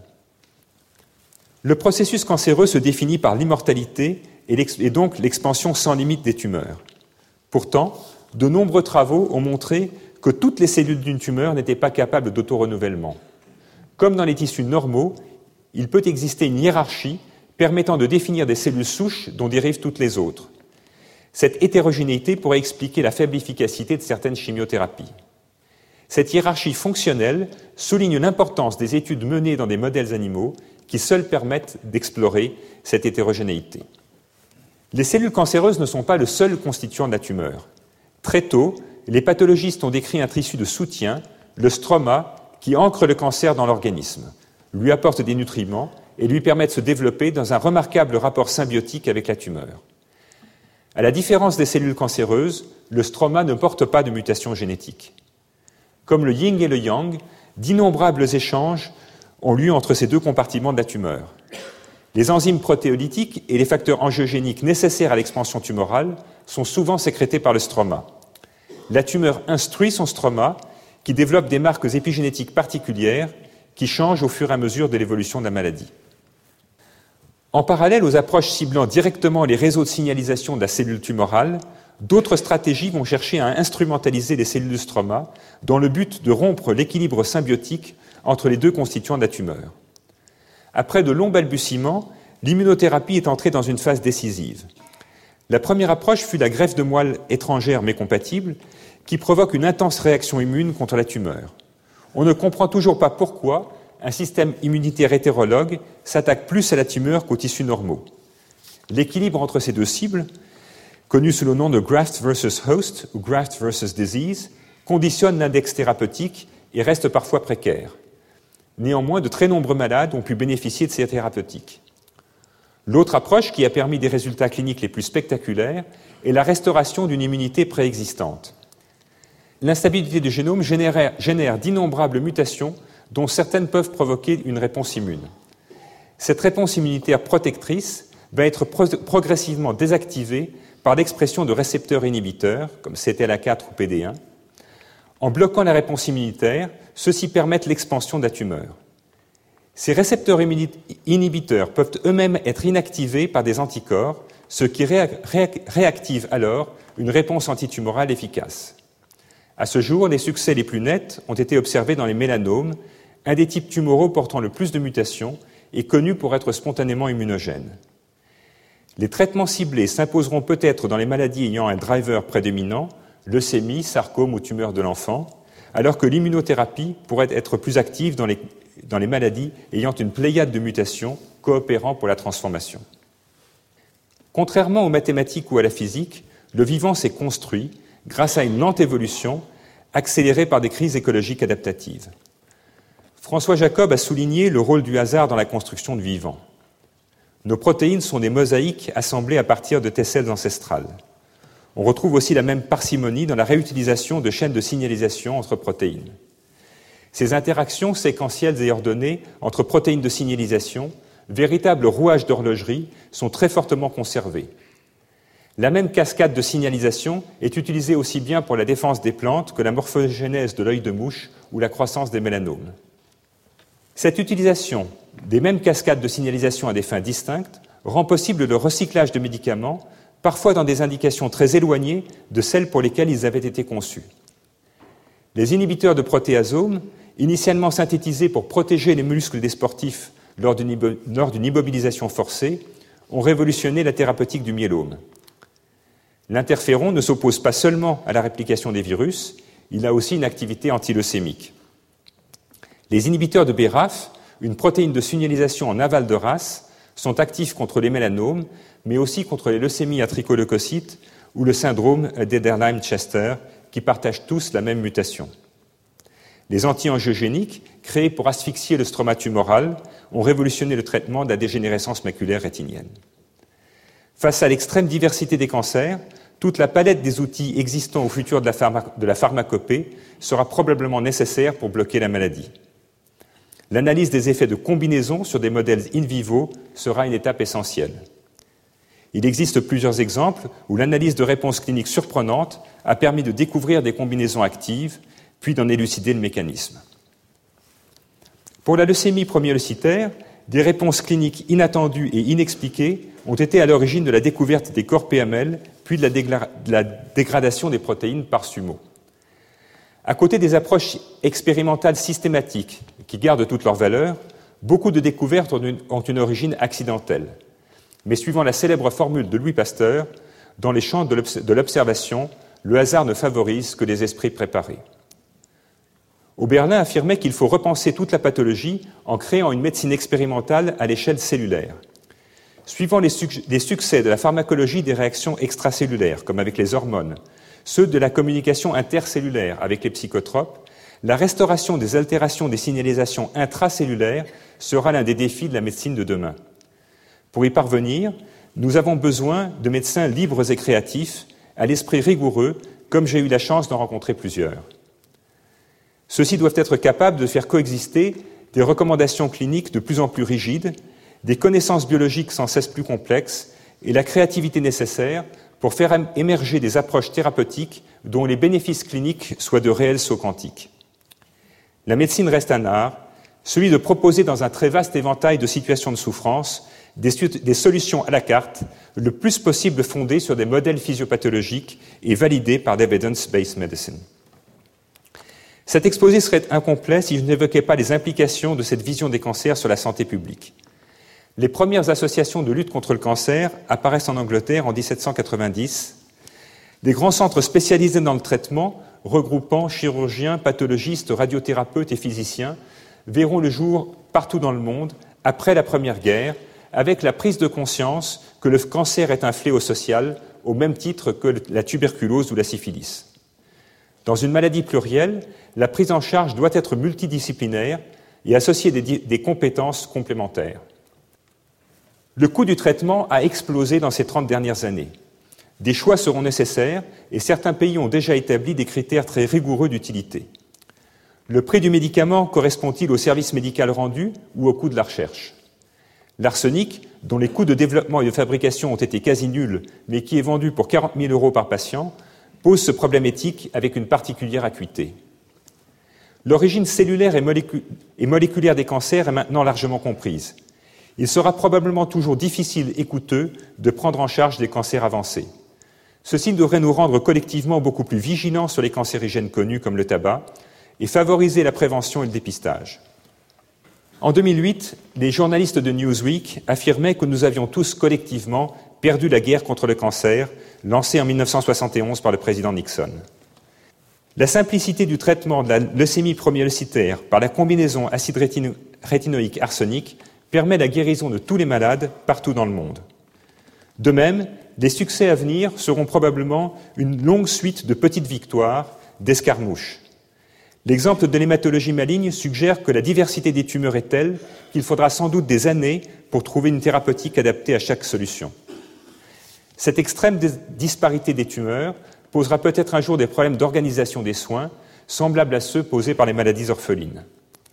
Le processus cancéreux se définit par l'immortalité et donc l'expansion sans limite des tumeurs. Pourtant, de nombreux travaux ont montré que toutes les cellules d'une tumeur n'étaient pas capables d'autorenouvellement. Comme dans les tissus normaux, il peut exister une hiérarchie permettant de définir des cellules souches dont dérivent toutes les autres. Cette hétérogénéité pourrait expliquer la faible efficacité de certaines chimiothérapies. Cette hiérarchie fonctionnelle souligne l'importance des études menées dans des modèles animaux qui seuls permettent d'explorer cette hétérogénéité. Les cellules cancéreuses ne sont pas le seul constituant de la tumeur. Très tôt, les pathologistes ont décrit un tissu de soutien, le stroma, qui ancre le cancer dans l'organisme, lui apporte des nutriments et lui permet de se développer dans un remarquable rapport symbiotique avec la tumeur. À la différence des cellules cancéreuses, le stroma ne porte pas de mutation génétique. Comme le yin et le yang, d'innombrables échanges ont lieu entre ces deux compartiments de la tumeur. Les enzymes protéolytiques et les facteurs angiogéniques nécessaires à l'expansion tumorale sont souvent sécrétés par le stroma. La tumeur instruit son stroma, qui développe des marques épigénétiques particulières qui changent au fur et à mesure de l'évolution de la maladie. En parallèle aux approches ciblant directement les réseaux de signalisation de la cellule tumorale, d'autres stratégies vont chercher à instrumentaliser les cellules du stroma dans le but de rompre l'équilibre symbiotique entre les deux constituants de la tumeur. Après de longs balbutiements, l'immunothérapie est entrée dans une phase décisive. La première approche fut la greffe de moelle étrangère mais compatible, qui provoque une intense réaction immune contre la tumeur. On ne comprend toujours pas pourquoi un système immunitaire hétérologue s'attaque plus à la tumeur qu'aux tissus normaux. L'équilibre entre ces deux cibles, connu sous le nom de graft versus host ou graft versus disease, conditionne l'index thérapeutique et reste parfois précaire. Néanmoins, de très nombreux malades ont pu bénéficier de ces thérapeutiques. L'autre approche qui a permis des résultats cliniques les plus spectaculaires est la restauration d'une immunité préexistante. L'instabilité du génome génère d'innombrables mutations dont certaines peuvent provoquer une réponse immune. Cette réponse immunitaire protectrice va être progressivement désactivée par l'expression de récepteurs inhibiteurs, comme CTLA4 ou PD1. En bloquant la réponse immunitaire, ceux-ci permettent l'expansion de la tumeur. Ces récepteurs inhibiteurs peuvent eux-mêmes être inactivés par des anticorps, ce qui réactive alors une réponse antitumorale efficace. À ce jour, les succès les plus nets ont été observés dans les mélanomes, un des types tumoraux portant le plus de mutations et connu pour être spontanément immunogène. Les traitements ciblés s'imposeront peut-être dans les maladies ayant un driver prédominant, leucémie, sarcome ou tumeur de l'enfant, alors que l'immunothérapie pourrait être plus active dans les maladies ayant une pléiade de mutations coopérant pour la transformation. Contrairement aux mathématiques ou à la physique, le vivant s'est construit grâce à une lente évolution accélérée par des crises écologiques adaptatives. François Jacob a souligné le rôle du hasard dans la construction du vivant. Nos protéines sont des mosaïques assemblées à partir de tesselles ancestrales. On retrouve aussi la même parcimonie dans la réutilisation de chaînes de signalisation entre protéines. Ces interactions séquentielles et ordonnées entre protéines de signalisation, véritables rouages d'horlogerie, sont très fortement conservées. La même cascade de signalisation est utilisée aussi bien pour la défense des plantes que la morphogénèse de l'œil de mouche ou la croissance des mélanomes. Cette utilisation des mêmes cascades de signalisation à des fins distinctes rend possible le recyclage de médicaments, parfois dans des indications très éloignées de celles pour lesquelles ils avaient été conçus. Les inhibiteurs de protéasomes, initialement synthétisés pour protéger les muscles des sportifs lors d'une immobilisation forcée, ont révolutionné la thérapeutique du myélome. L'interféron ne s'oppose pas seulement à la réplication des virus, il a aussi une activité antileucémique. Les inhibiteurs de BRAF, une protéine de signalisation en aval de race, sont actifs contre les mélanomes, mais aussi contre les leucémies à tricholeucocytes ou le syndrome d'Ederlein-Chester, qui partagent tous la même mutation. Les anti-angiogéniques, créés pour asphyxier le stroma tumoral, ont révolutionné le traitement de la dégénérescence maculaire rétinienne. Face à l'extrême diversité des cancers, toute la palette des outils existants au futur de la pharmacopée sera probablement nécessaire pour bloquer la maladie. L'analyse des effets de combinaison sur des modèles in vivo sera une étape essentielle. Il existe plusieurs exemples où l'analyse de réponses cliniques surprenantes a permis de découvrir des combinaisons actives, puis d'en élucider le mécanisme. Pour la leucémie promyélocytaire, des réponses cliniques inattendues et inexpliquées ont été à l'origine de la découverte des corps PML, puis de la dégradation des protéines par SUMO. À côté des approches expérimentales systématiques qui gardent toute leur valeur, beaucoup de découvertes ont une origine accidentelle. Mais suivant la célèbre formule de Louis Pasteur, dans les champs de l'observation, le hasard ne favorise que les esprits préparés. Oberlin affirmait qu'il faut repenser toute la pathologie en créant une médecine expérimentale à l'échelle cellulaire. Suivant les succès de la pharmacologie des réactions extracellulaires, comme avec les hormones, ceux de la communication intercellulaire avec les psychotropes, la restauration des altérations des signalisations intracellulaires sera l'un des défis de la médecine de demain. Pour y parvenir, nous avons besoin de médecins libres et créatifs, à l'esprit rigoureux, comme j'ai eu la chance d'en rencontrer plusieurs. Ceux-ci doivent être capables de faire coexister des recommandations cliniques de plus en plus rigides, des connaissances biologiques sans cesse plus complexes et la créativité nécessaire pour faire émerger des approches thérapeutiques dont les bénéfices cliniques soient de réels sauts quantiques. La médecine reste un art, celui de proposer dans un très vaste éventail de situations de souffrance des solutions à la carte, le plus possible fondées sur des modèles physiopathologiques et validées par l'evidence-based medicine. Cet exposé serait incomplet si je n'évoquais pas les implications de cette vision des cancers sur la santé publique. Les premières associations de lutte contre le cancer apparaissent en Angleterre en 1790. Des grands centres spécialisés dans le traitement, regroupant chirurgiens, pathologistes, radiothérapeutes et physiciens, verront le jour partout dans le monde après la Première Guerre, avec la prise de conscience que le cancer est un fléau social au même titre que la tuberculose ou la syphilis. Dans une maladie plurielle, la prise en charge doit être multidisciplinaire et associer des compétences complémentaires. Le coût du traitement a explosé dans ces 30 dernières années. Des choix seront nécessaires et certains pays ont déjà établi des critères très rigoureux d'utilité. Le prix du médicament correspond-il au service médical rendu ou au coût de la recherche ? L'arsenic, dont les coûts de développement et de fabrication ont été quasi nuls, mais qui est vendu pour 40 000 € par patient, pose ce problème éthique avec une particulière acuité. L'origine cellulaire et moléculaire des cancers est maintenant largement comprise. Il sera probablement toujours difficile et coûteux de prendre en charge des cancers avancés. Ceci devrait nous rendre collectivement beaucoup plus vigilants sur les cancérigènes connus comme le tabac et favoriser la prévention et le dépistage. En 2008, les journalistes de Newsweek affirmaient que nous avions tous collectivement perdu la guerre contre le cancer, lancée en 1971 par le président Nixon. La simplicité du traitement de la leucémie promyélocytaire par la combinaison acide rétinoïque arsenic permet la guérison de tous les malades partout dans le monde. De même, les succès à venir seront probablement une longue suite de petites victoires, d'escarmouches. L'exemple de l'hématologie maligne suggère que la diversité des tumeurs est telle qu'il faudra sans doute des années pour trouver une thérapeutique adaptée à chaque solution. Cette extrême disparité des tumeurs posera peut-être un jour des problèmes d'organisation des soins, semblables à ceux posés par les maladies orphelines.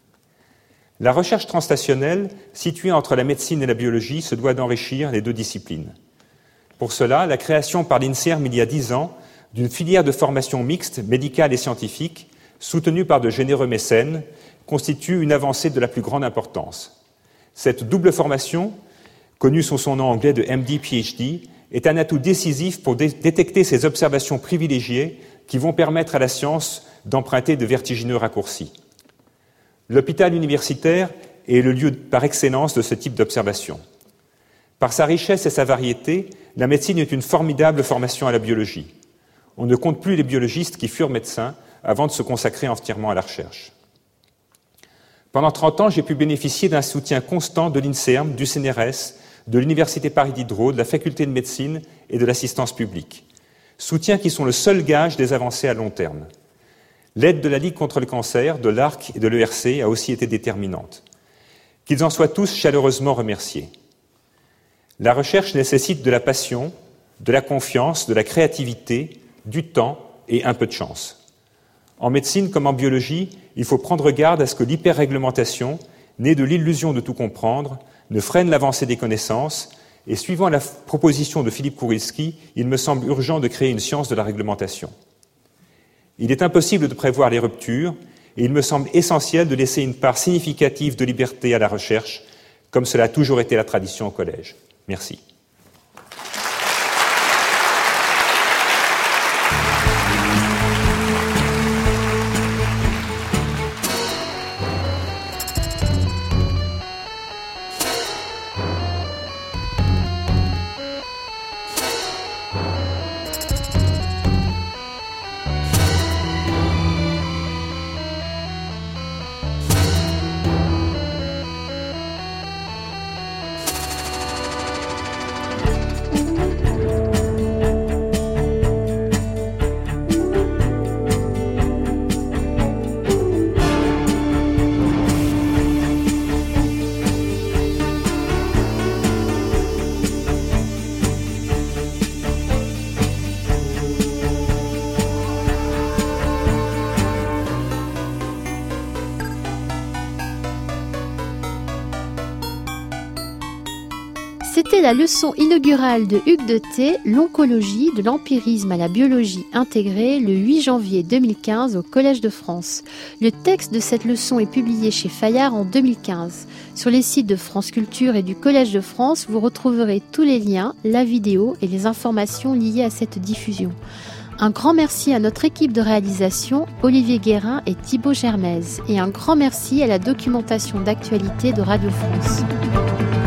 La recherche transstationnelle, située entre la médecine et la biologie, se doit d'enrichir les deux disciplines. Pour cela, la création par l'INSERM il y a 10 ans d'une filière de formation mixte, médicale et scientifique, soutenue par de généreux mécènes, constitue une avancée de la plus grande importance. Cette double formation, connue sous son nom anglais de MD-PhD, est un atout décisif pour détecter ces observations privilégiées qui vont permettre à la science d'emprunter de vertigineux raccourcis. L'hôpital universitaire est le lieu par excellence de ce type d'observation. Par sa richesse et sa variété, la médecine est une formidable formation à la biologie. On ne compte plus les biologistes qui furent médecins avant de se consacrer entièrement à la recherche. Pendant 30 ans, j'ai pu bénéficier d'un soutien constant de l'INSERM, du CNRS, de l'Université Paris Diderot, de la Faculté de médecine et de l'assistance publique. Soutiens qui sont le seul gage des avancées à long terme. L'aide de la Ligue contre le cancer, de l'ARC et de l'ERC a aussi été déterminante. Qu'ils en soient tous chaleureusement remerciés. La recherche nécessite de la passion, de la confiance, de la créativité, du temps et un peu de chance. En médecine comme en biologie, il faut prendre garde à ce que l'hyper-réglementation, née de l'illusion de tout comprendre, ne freine l'avancée des connaissances, et suivant la proposition de Philippe Kurilski, il me semble urgent de créer une science de la réglementation. Il est impossible de prévoir les ruptures, et il me semble essentiel de laisser une part significative de liberté à la recherche, comme cela a toujours été la tradition au collège. Merci. C'était la leçon inaugurale de Hugues de Thé, l'oncologie, de l'empirisme à la biologie intégrée, le 8 janvier 2015 au Collège de France. Le texte de cette leçon est publié chez Fayard en 2015. Sur les sites de France Culture et du Collège de France, vous retrouverez tous les liens, la vidéo et les informations liées à cette diffusion. Un grand merci à notre équipe de réalisation, Olivier Guérin et Thibaut Germaise. Et un grand merci à la documentation d'actualité de Radio France.